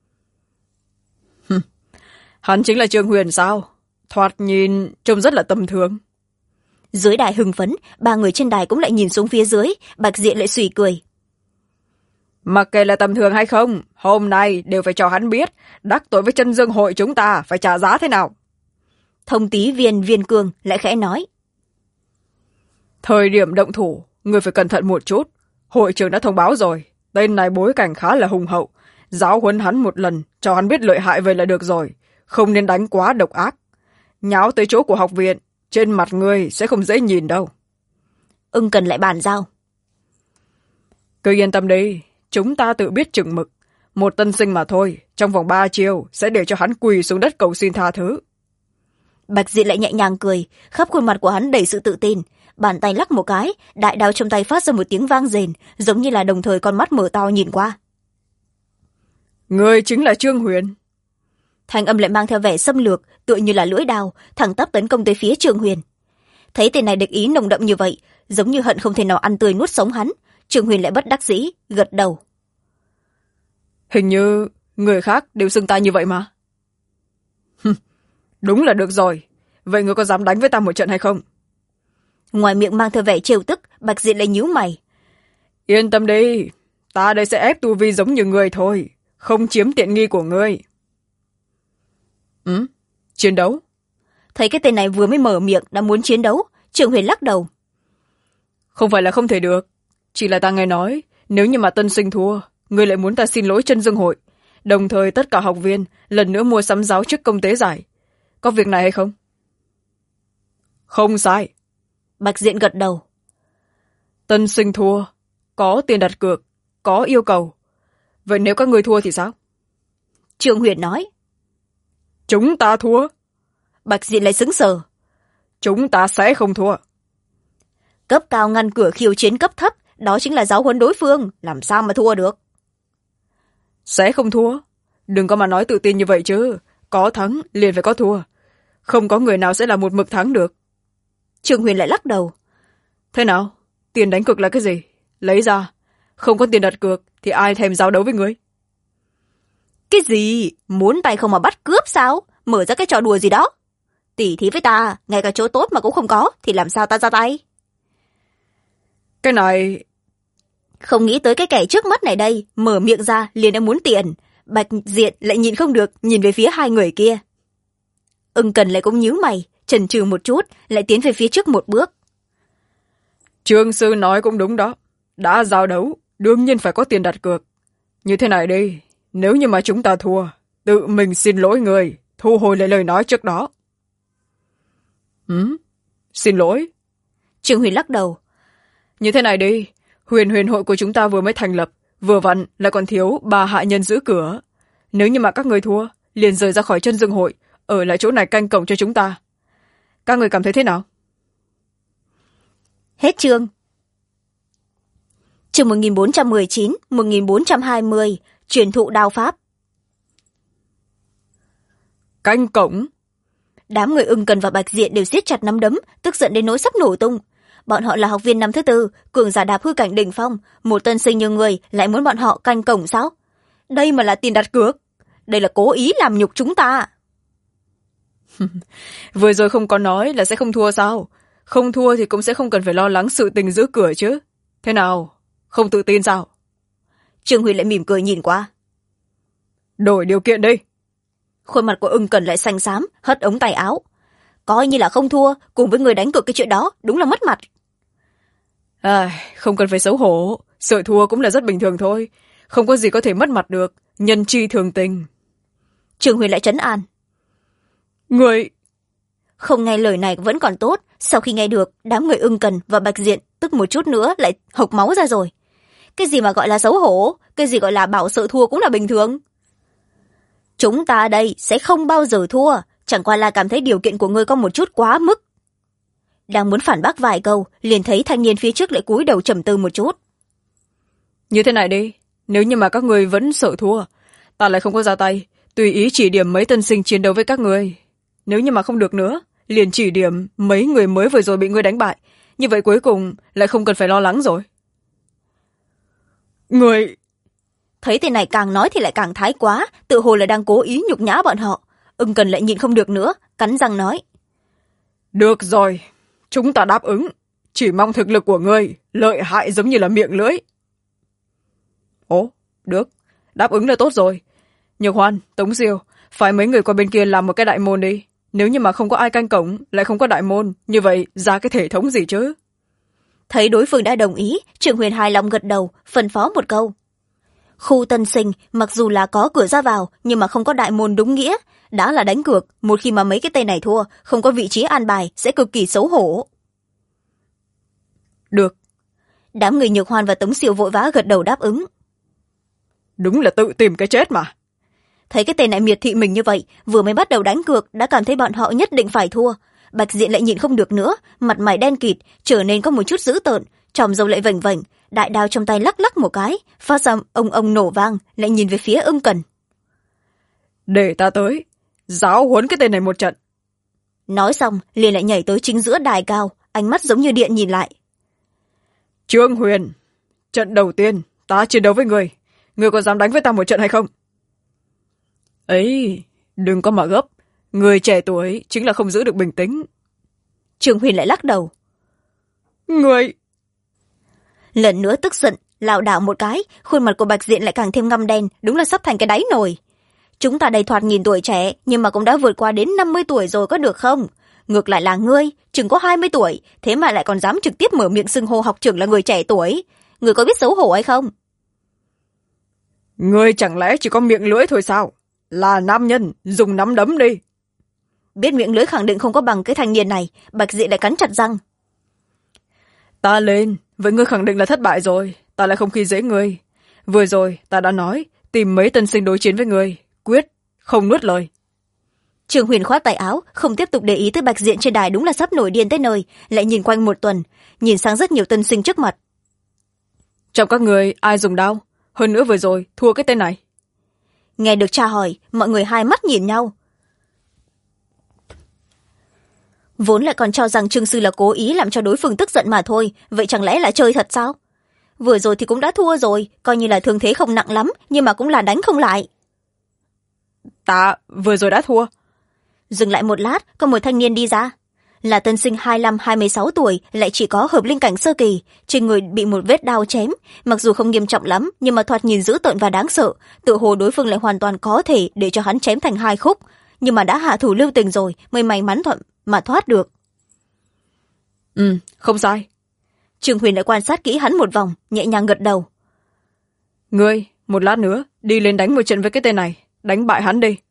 Hắn chính là Trương Huyền sao? Thoạt nhìn trông rất là tầm thường. Dưới đài hưng phấn, ba người trên đài cũng lại nhìn xuống phía dưới. Bạch Diện lại suy cười. Mặc kệ là tầm thường hay không, hôm nay đều phải cho hắn biết đắc tội với Chân Dương hội chúng ta phải trả giá thế nào. Thông tí viên Viên Cương lại khẽ nói. Thời điểm động thủ, người phải cẩn thận một chút. Hội trưởng đã thông báo rồi, tên này bối cảnh khá là hùng hậu. Giáo huấn hắn một lần, cho hắn biết lợi hại vậy là được rồi. Không nên đánh quá độc ác. Nháo tới chỗ của học viện, trên mặt người sẽ không dễ nhìn đâu. Ưng Cần lại bàn giao. Cứ yên tâm đi, chúng ta tự biết chừng mực. Một tân sinh mà thôi, trong vòng 3 chiều sẽ để cho hắn quỳ xuống đất cầu xin tha thứ. Bạch Diện lại nhẹ nhàng cười, khắp khuôn mặt của hắn đầy sự tự tin. Bàn tay lắc một cái, đại đao trong tay phát ra một tiếng vang rền, giống như là đồng thời con mắt mở to nhìn qua. Người chính là Trương Huyền. Thanh âm lại mang theo vẻ xâm lược, tựa như là lưỡi đao, thẳng tắp tấn công tới phía Trương Huyền. Thấy tên này địch ý nồng đậm như vậy, giống như hận không thể nào ăn tươi nuốt sống hắn, Trương Huyền lại bất đắc dĩ gật đầu. Hình như người khác đều xưng ta như vậy mà. Đúng là được rồi. Vậy người có dám đánh với ta một trận hay không? Ngoài miệng mang theo vẻ trêu tức, Bạch Diện lại nhíu mày. Yên tâm đi, ta đây sẽ ép tu vi giống như người thôi, không chiếm tiện nghi của ngươi. Chiến đấu? Thấy cái tên này vừa mới mở miệng đã muốn chiến đấu, Trương Huyền lắc đầu. Không phải là không thể được, chỉ là ta nghe nói nếu như mà tân sinh thua, ngươi lại muốn ta xin lỗi Chân Dương hội, đồng thời tất cả học viên lần nữa mua sắm giáo chức công tế giải. Có việc này hay không? Không sai. Bạch Diện gật đầu. Tân sinh thua, có tiền đặt cược, có yêu cầu. Vậy nếu các ngươi thua thì sao? Trương Huyền nói. Chúng ta thua. Bạch Diện lại sững sờ. Chúng ta sẽ không thua. Cấp cao ngăn cửa khiêu chiến cấp thấp, đó chính là giáo huấn đối phương, làm sao mà thua được? Sẽ không thua. Đừng có mà nói tự tin như vậy chứ. Có thắng liền phải có thua. Không có người nào sẽ là một mực thắng được. Trương Huyền lại lắc đầu. Thế nào? Tiền đánh cược là cái gì? Lấy ra. Không có tiền đặt cược thì ai thèm giao đấu với ngươi? Cái gì? Muốn tay không mà bắt cướp sao? Mở ra cái trò đùa gì đó? Tỉ thí với ta, ngay cả chỗ tốt mà cũng không có, thì làm sao ta ra tay? Cái này... Không nghĩ tới cái kẻ trước mắt này đây, mở miệng ra liền đã muốn tiền. Bạch Diện lại nhìn không được, nhìn về phía hai người kia. Ưng Cần lại cũng nhíu mày, chần chừ một chút, lại tiến về phía trước một bước. Trương sư nói cũng đúng đó. Đã giao đấu, đương nhiên phải có tiền đặt cược. Như thế này đi, nếu như mà chúng ta thua, tự mình xin lỗi người, thu hồi lại lời nói trước đó. Xin lỗi. Trương Huyền lắc đầu. Như thế này đi, huyền hội của chúng ta vừa mới thành lập, vừa vặn lại còn thiếu 3 hạ nhân giữ cửa. Nếu như mà các người thua, liền rời ra khỏi Chân Dương hội, ở lại chỗ này canh cổng cho chúng ta. Các người cảm thấy thế nào? Hết chương. Chương 1419, 1420, truyền thụ đao pháp. Canh cổng. Đám người Ưng Cần và Bạch Diện đều siết chặt nắm đấm, tức giận đến nỗi sắp nổ tung. Bọn họ là học viên năm thứ 4, cường giả đạp hư cảnh đỉnh phong, một tân sinh như người lại muốn bọn họ canh cổng sao? Đây mà là tiền đặt cược. Đây là cố ý làm nhục chúng ta. Vừa rồi không có nói là sẽ không thua sao? Không thua thì cũng sẽ không cần phải lo lắng sự tình giữ cửa chứ. Thế nào? Không tự tin sao? Trương Huyền lại mỉm cười nhìn qua. Đổi điều kiện đi. Khuôn mặt của Ưng Cần lại xanh xám, hất ống tay áo. Coi như là không thua, cùng với người đánh cược cái chuyện đó, đúng là mất mặt. Không cần phải xấu hổ, sợ thua cũng là rất bình thường thôi. Không có gì có thể mất mặt được, nhân chi thường tình. Trương Huyền lại trấn an. Người... Không nghe lời này vẫn còn tốt, sau khi nghe được, đám người Ưng Cần và Bạch Diện tức một chút nữa lại hộc máu ra rồi. Cái gì mà gọi là xấu hổ, cái gì gọi là bảo sợ thua cũng là bình thường. Chúng ta đây sẽ không bao giờ thua, chẳng qua là cảm thấy điều kiện của ngươi có một chút quá mức. Đang muốn phản bác vài câu, liền thấy thanh niên phía trước lại cúi đầu trầm tư một chút. Như thế này đi, nếu như mà các người vẫn sợ thua, ta lại không có ra tay, tùy ý chỉ điểm mấy tân sinh chiến đấu với các người. Nếu như mà không được nữa, liền chỉ điểm mấy người mới vừa rồi bị ngươi đánh bại. Như vậy cuối cùng lại không cần phải lo lắng rồi. Người... Thấy tên này càng nói thì lại càng thái quá, tự hồ là đang cố ý nhục nhã bọn họ. Ưng Cần lại nhịn không được nữa, cắn răng nói. Được rồi, chúng ta đáp ứng. Chỉ mong thực lực của ngươi lợi hại giống như là miệng lưỡi. Ồ, được, đáp ứng là tốt rồi. Nhược Hoan, Tống Diêu, phải mấy người qua bên kia làm một cái đại môn đi. Nếu như mà không có ai canh cổng, lại không có đại môn, như vậy ra cái thể thống gì chứ? Thấy đối phương đã đồng ý, Trường Huyền hài lòng gật đầu, phân phó một câu. Khu tân sinh mặc dù là có cửa ra vào, nhưng mà không có đại môn đúng nghĩa. Đã là đánh cược, một khi mà mấy cái tên này thua, không có vị trí an bài, sẽ cực kỳ xấu hổ. Được. Đám người Nhược Hoan và Tống Siêu vội vã gật đầu đáp ứng. Đúng là tự tìm cái chết mà. Thấy cái tên này miệt thị mình như vậy, vừa mới bắt đầu đánh cược đã cảm thấy bọn họ nhất định phải thua. Bạch Diện lại nhịn không được nữa, mặt mày đen kịt, trở nên có một chút dữ tợn, tròm râu lại vểnh vểnh, đại đao trong tay lắc lắc một cái, phát ra ông nổ vang, lại nhìn về phía Ưng Cần. Để ta tới, giáo huấn cái tên này một trận. Nói xong, liền lại nhảy tới chính giữa đài cao, ánh mắt giống như điện nhìn lại. Trương Huyền, trận đầu tiên, ta chiến đấu với người. Người có dám đánh với ta một trận hay không? Ấy, đừng có mà gấp. Người trẻ tuổi chính là không giữ được bình tĩnh. Trương Huyền lại lắc đầu. Người... Lần nữa tức giận, lảo đảo một cái, khuôn mặt của Bạch Diện lại càng thêm ngăm đen, đúng là sắp thành cái đáy nồi. Chúng ta đây thoạt nhìn tuổi trẻ, nhưng mà cũng đã vượt qua đến 50 tuổi rồi có được không? Ngược lại là ngươi, chừng có 20 tuổi, thế mà lại còn dám trực tiếp mở miệng xưng hô học trưởng là người trẻ tuổi. Ngươi có biết xấu hổ hay không? Ngươi chẳng lẽ chỉ có miệng lưỡi thôi sao? Là nam nhân, dùng nắm đấm đi. Biết miệng lưỡi khẳng định không có bằng cái thanh niên này, Bạch Diện lại cắn chặt răng. Ta lên, vậy ngươi khẳng định là thất bại rồi, ta lại không khi dễ ngươi. Vừa rồi, ta đã nói, tìm mấy tân sinh đối chiến với ngươi, quyết, không nuốt lời. Trường Huyền khoát tay áo, không tiếp tục để ý tới Bạch Diện trên đài, đúng là sắp nổi điên tới nơi, lại nhìn quanh một tuần, nhìn sang rất nhiều tân sinh trước mặt. Trong các người, ai dùng đao? Hơn nữa vừa rồi, thua cái tên này. Nghe được tra hỏi, mọi người hai mắt nhìn nhau. Vốn lại còn cho rằng Trương Sư là cố ý làm cho đối phương tức giận mà thôi, vậy chẳng lẽ là chơi thật sao? Vừa rồi thì cũng đã thua rồi, coi như là thương thế không nặng lắm, nhưng mà cũng là đánh không lại. Ta vừa rồi đã thua. Dừng lại một lát, có một thanh niên đi ra. Là tân sinh 25-26 tuổi, lại chỉ có hợp linh cảnh sơ kỳ, trên người bị một vết đao chém, mặc dù không nghiêm trọng lắm, nhưng mà thoạt nhìn dữ tợn và đáng sợ, tự hồ đối phương lại hoàn toàn có thể để cho hắn chém thành hai khúc, nhưng mà đã hạ thủ lưu tình rồi, mới may mắn mà thoát được. Không sai. Trương Huyền đã quan sát kỹ hắn một vòng, nhẹ nhàng gật đầu. Ngươi, một lát nữa, đi lên đánh một trận với cái tên này, đánh bại hắn đi.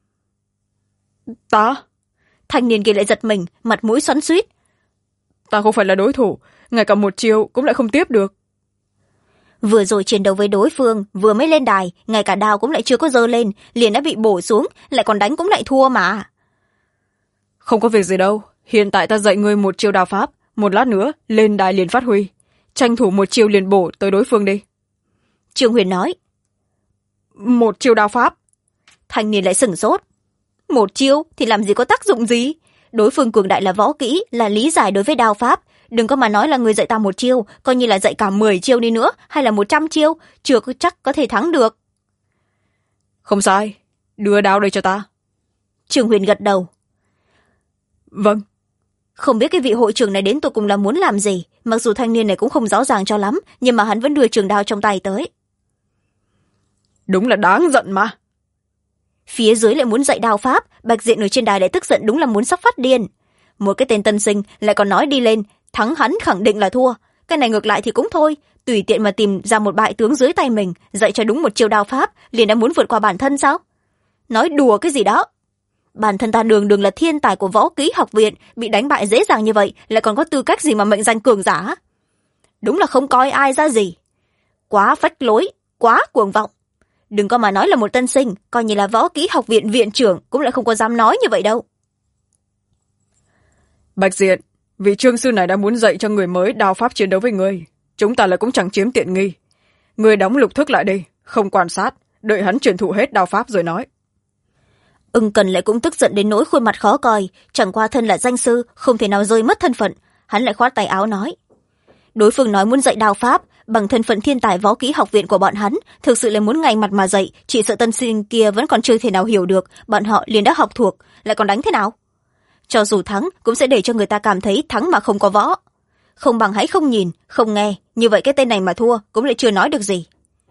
Ta? Thanh niên kia lại giật mình, mặt mũi xoắn xuýt. Ta không phải là đối thủ, ngay cả một chiêu cũng lại không tiếp được. Vừa rồi chiến đấu với đối phương, vừa mới lên đài, ngay cả đao cũng lại chưa có giơ lên, liền đã bị bổ xuống, lại còn đánh cũng lại thua mà. Không có việc gì đâu, hiện tại ta dạy ngươi một chiêu đao pháp, một lát nữa lên đài liền phát huy, tranh thủ một chiêu liền bổ tới đối phương đi. Trương Huyền nói. Một chiêu đao pháp? Thanh niên lại sửng sốt. Một chiêu thì làm gì có tác dụng gì? Đối phương cường đại là võ kỹ, là lý giải đối với đao pháp. Đừng có mà nói là người dạy ta một chiêu, coi như là dạy cả 10 chiêu đi nữa, hay là 100 chiêu, chưa chắc có thể thắng được. Không sai, đưa đao đây cho ta. Trương Huyền gật đầu. Vâng. Không biết cái vị hội trưởng này đến tụi cùng là muốn làm gì, mặc dù thanh niên này cũng không rõ ràng cho lắm, nhưng mà hắn vẫn đưa trường đao trong tay tới. Đúng là đáng giận mà. Phía dưới lại muốn dạy đao pháp, Bạch Diện ở trên đài lại tức giận đúng là muốn sắp phát điên. Một cái tên tân sinh lại còn nói đi lên, thắng hắn khẳng định là thua. Cái này ngược lại thì cũng thôi, tùy tiện mà tìm ra một bại tướng dưới tay mình, dạy cho đúng một chiêu đao pháp, liền đã muốn vượt qua bản thân sao? Nói đùa cái gì đó. Bản thân ta đường đường là thiên tài của võ kỹ học viện, bị đánh bại dễ dàng như vậy, lại còn có tư cách gì mà mệnh danh cường giả? Đúng là không coi ai ra gì. quá phách lối, quá cuồng vọng. Đừng có mà nói là một tân sinh, coi như là võ kỹ học viện viện trưởng cũng lại không có dám nói như vậy đâu. Bạch Diện, vị trương sư này đã muốn dạy cho người mới đao pháp chiến đấu với ngươi, chúng ta lại cũng chẳng chiếm tiện nghi. Ngươi đóng lục thức lại đi, không quan sát, đợi hắn truyền thụ hết đao pháp rồi nói. Ưng Cần lại cũng tức giận đến nỗi khuôn mặt khó coi, chẳng qua thân là danh sư, không thể nào rơi mất thân phận. Hắn lại khoát tay áo nói, đối phương nói muốn dạy đao pháp, bằng thân phận thiên tài võ kỹ học viện của bọn hắn, thực sự là muốn ngay mặt mà dạy, chỉ sợ tân sinh kia vẫn còn chưa thể nào hiểu được, bọn họ liền đã học thuộc, lại còn đánh thế nào? Cho dù thắng cũng sẽ để cho người ta cảm thấy thắng mà không có võ. Không bằng hãy không nhìn, không nghe, như vậy cái tên này mà thua cũng lại chưa nói được gì.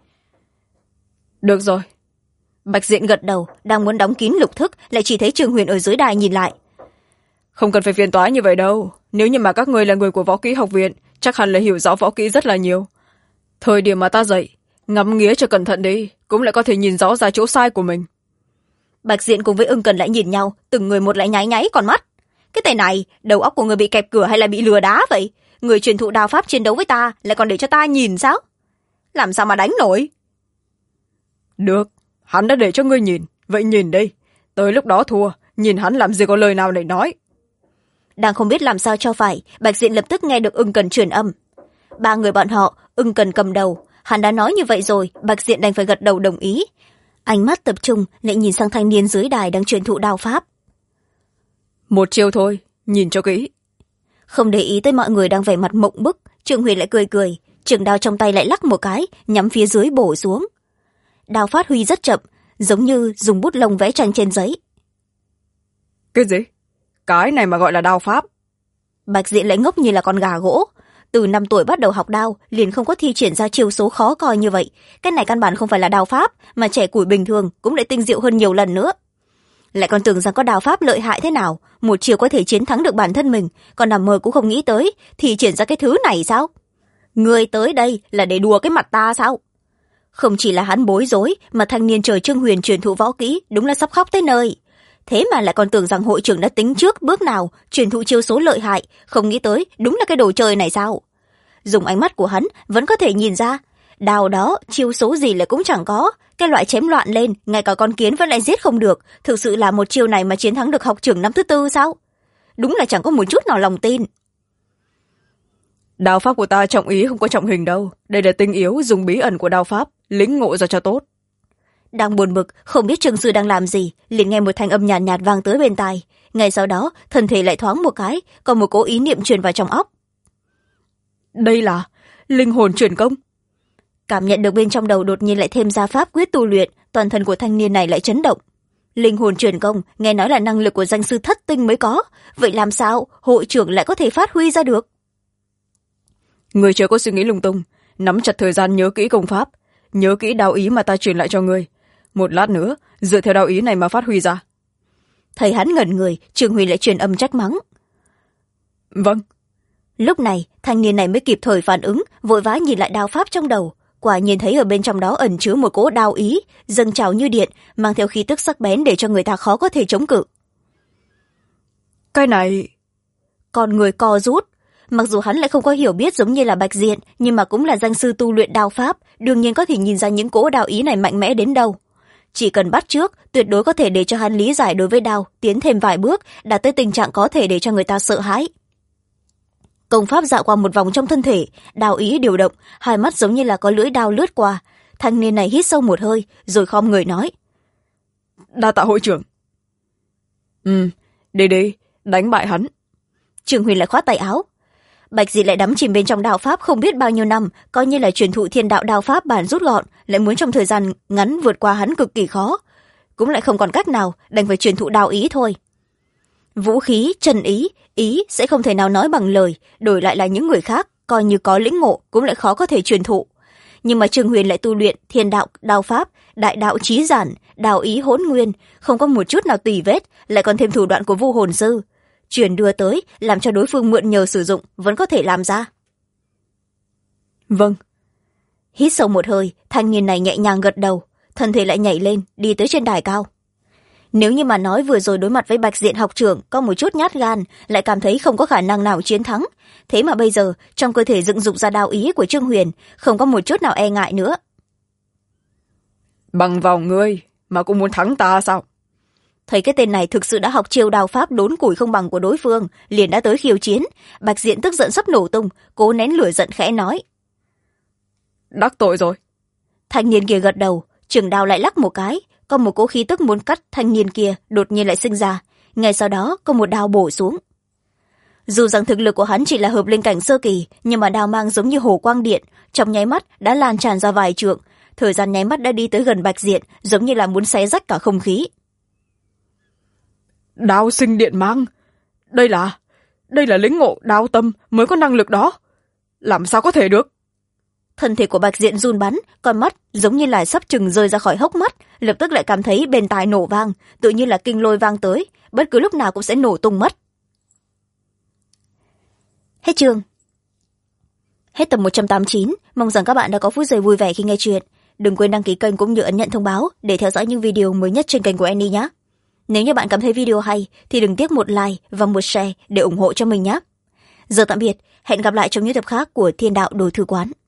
Được rồi. Bạch Diện gật đầu, đang muốn đóng kín lục thức, lại chỉ thấy Trương Huyền ở dưới đài nhìn lại. Không cần phải phiền toái như vậy đâu, nếu như mà các ngươi là người của võ kỹ học viện, chắc hẳn là hiểu rõ võ kỹ rất là nhiều. Thời điểm mà ta dạy, ngắm nghía cho cẩn thận đi, cũng lại có thể nhìn rõ ra chỗ sai của mình. Bạch Diện cùng với Ưng Cần lại nhìn nhau, từng người một lại nháy nháy con mắt. Cái tên này, đầu óc của người bị kẹp cửa hay là bị lừa đá vậy? Người truyền thụ đao pháp chiến đấu với ta lại còn để cho ta nhìn sao? Làm sao mà đánh nổi? Được, hắn đã để cho ngươi nhìn, vậy nhìn đi. Tới lúc đó thua, nhìn hắn làm gì có lời nào để nói. Đang không biết làm sao cho phải, Bạch Diện lập tức nghe được Ưng Cần truyền âm. Ba người bọn họ, Ưng Cần cầm đầu. Hắn đã nói như vậy rồi, Bạch Diện đành phải gật đầu đồng ý. Ánh mắt tập trung lại nhìn sang thanh niên dưới đài đang truyền thụ đao pháp. Một chiêu thôi, nhìn cho kỹ. Không để ý tới mọi người đang vẻ mặt mộng bức, Trương Huyền lại cười cười, trường đao trong tay lại lắc một cái, nhắm phía dưới bổ xuống. Đao phát huy rất chậm, giống như dùng bút lông vẽ tranh trên giấy. Cái gì? Cái này mà gọi là đao pháp? Bạch Diện lại ngốc như là con gà gỗ. Từ 5 tuổi bắt đầu học đao, liền không có thi triển ra chiêu số khó coi như vậy. Cái này căn bản không phải là đao pháp, mà trẻ củi bình thường cũng lại tinh diệu hơn nhiều lần nữa. Lại còn tưởng rằng có đao pháp lợi hại thế nào, một chiều có thể chiến thắng được bản thân mình, còn nằm mơ cũng không nghĩ tới, thì triển ra cái thứ này sao? Người tới đây là để đùa cái mặt ta sao? Không chỉ là hắn bối rối, mà thanh niên trời Trương Huyền truyền thụ võ kỹ đúng là sắp khóc tới nơi. Thế mà lại còn tưởng rằng hội trưởng đã tính trước bước nào truyền thụ chiêu số lợi hại, không nghĩ tới đúng là cái đồ chơi này sao? Dùng ánh mắt của hắn vẫn có thể nhìn ra, đao đó chiêu số gì lại cũng chẳng có, cái loại chém loạn lên ngay cả con kiến vẫn lại giết không được, thực sự là một chiêu này mà chiến thắng được học trưởng năm thứ 4 sao? Đúng là chẳng có một chút nào lòng tin. Đao pháp của ta trọng ý không có trọng hình đâu, đây là tinh yếu dùng bí ẩn của đao pháp, lĩnh ngộ ra cho tốt. Đang buồn bực không biết Trương sư đang làm gì, liền nghe một thanh âm nhàn nhạt vang tới bên tai. Ngay sau đó thân thể lại thoáng một cái, còn một cỗ ý niệm truyền vào trong óc. Đây là linh hồn truyền công. Cảm nhận được bên trong đầu đột nhiên lại thêm ra pháp quyết tu luyện, toàn thân của thanh niên này lại chấn động. Linh hồn truyền công nghe nói là năng lực của danh sư thất tinh mới có, vậy làm sao hội trưởng lại có thể phát huy ra được? Người chưa có suy nghĩ lung tung, nắm chặt thời gian nhớ kỹ công pháp, nhớ kỹ đao ý mà ta truyền lại cho ngươi. Một lát nữa dựa theo đao ý này mà phát huy ra. Thấy hắn ngẩn người, Trương Huy lại truyền âm trách mắng. Vâng. Lúc này thanh niên này mới kịp thời phản ứng, vội vã nhìn lại đao pháp trong đầu, quả nhiên thấy ở bên trong đó ẩn chứa một cỗ đao ý dâng trào như điện, mang theo khí tức sắc bén để cho người ta khó có thể chống cự. Cái này... Con người co rút. Mặc dù hắn lại không có hiểu biết giống như là Bạch Diện, nhưng mà cũng là danh sư tu luyện đao pháp, đương nhiên có thể nhìn ra những cỗ đao ý này mạnh mẽ đến đâu. Chỉ cần bắt trước, tuyệt đối có thể để cho hắn lý giải đối với đao tiến thêm vài bước, đạt tới tình trạng có thể để cho người ta sợ hãi. Công pháp dạo qua một vòng trong thân thể, đao ý điều động, hai mắt giống như là có lưỡi đao lướt qua. Thanh niên này hít sâu một hơi, rồi khom người nói. Đa tạ hội trưởng. Đi, đánh bại hắn. Trường Huyền lại khoát tay áo. Bạch Dị lại đắm chìm bên trong đạo pháp không biết bao nhiêu năm, coi như là truyền thụ thiên đạo đao pháp bản rút gọn, lại muốn trong thời gian ngắn vượt qua hắn cực kỳ khó. Cũng lại không còn cách nào, đành phải truyền thụ đao ý thôi. Vũ khí, chân ý, ý sẽ không thể nào nói bằng lời, đổi lại là những người khác, coi như có lĩnh ngộ cũng lại khó có thể truyền thụ. Nhưng mà Trường Huyền lại tu luyện thiên đạo đao pháp, đại đạo chí giản, đao ý hỗn nguyên, không có một chút nào tùy vết, lại còn thêm thủ đoạn của Vu Hồn Sư. Chuyển đưa tới, làm cho đối phương mượn nhờ sử dụng, vẫn có thể làm ra. Vâng. Hít sâu một hơi, thanh niên này nhẹ nhàng gật đầu, thân thể lại nhảy lên, đi tới trên đài cao. nếu như mà nói vừa rồi đối mặt với Bạch Diện học trưởng có một chút nhát gan, lại cảm thấy không có khả năng nào chiến thắng, thế mà bây giờ trong cơ thể dựng dục ra đao ý của Trương Huyền, không có một chút nào e ngại nữa. Bằng vào ngươi mà cũng muốn thắng ta sao? Thấy cái tên này thực sự đã học chiêu đao pháp đốn củi không bằng của đối phương, liền đã tới khiêu chiến. Bạch Diện tức giận sắp nổ tung, cố nén lửa giận khẽ nói: đắc tội rồi. Thanh niên kia gật đầu, trường đao lại lắc một cái, có một cỗ khí tức muốn cắt thanh niên kia đột nhiên lại sinh ra, ngay sau đó có một đao bổ xuống. Dù rằng thực lực của hắn chỉ là hợp linh cảnh sơ kỳ, nhưng mà đao mang giống như hồ quang điện, trong nháy mắt đã lan tràn ra vài trượng, thời gian nháy mắt đã đi tới gần Bạch Diện, giống như là muốn xé rách cả không khí. Đao sinh điện mang, đây là lĩnh ngộ đao tâm mới có năng lực đó, làm sao có thể được? Thân thể của Bạch Diện run bắn, con mắt giống như là sắp chừng rơi ra khỏi hốc mắt, lập tức lại cảm thấy bên tai nổ vang, tự như là kinh lôi vang tới, bất cứ lúc nào cũng sẽ nổ tung mất. Hết chương. Hết tập 189, mong rằng các bạn đã có phút giây vui vẻ khi nghe chuyện. Đừng quên đăng ký kênh cũng như ấn nhận thông báo để theo dõi những video mới nhất trên kênh của Annie nhé. Nếu như bạn cảm thấy video hay thì đừng tiếc một like và một share để ủng hộ cho mình nhé. Giờ tạm biệt, hẹn gặp lại trong những tập khác của Thiên Đạo Đồ Thư Quán.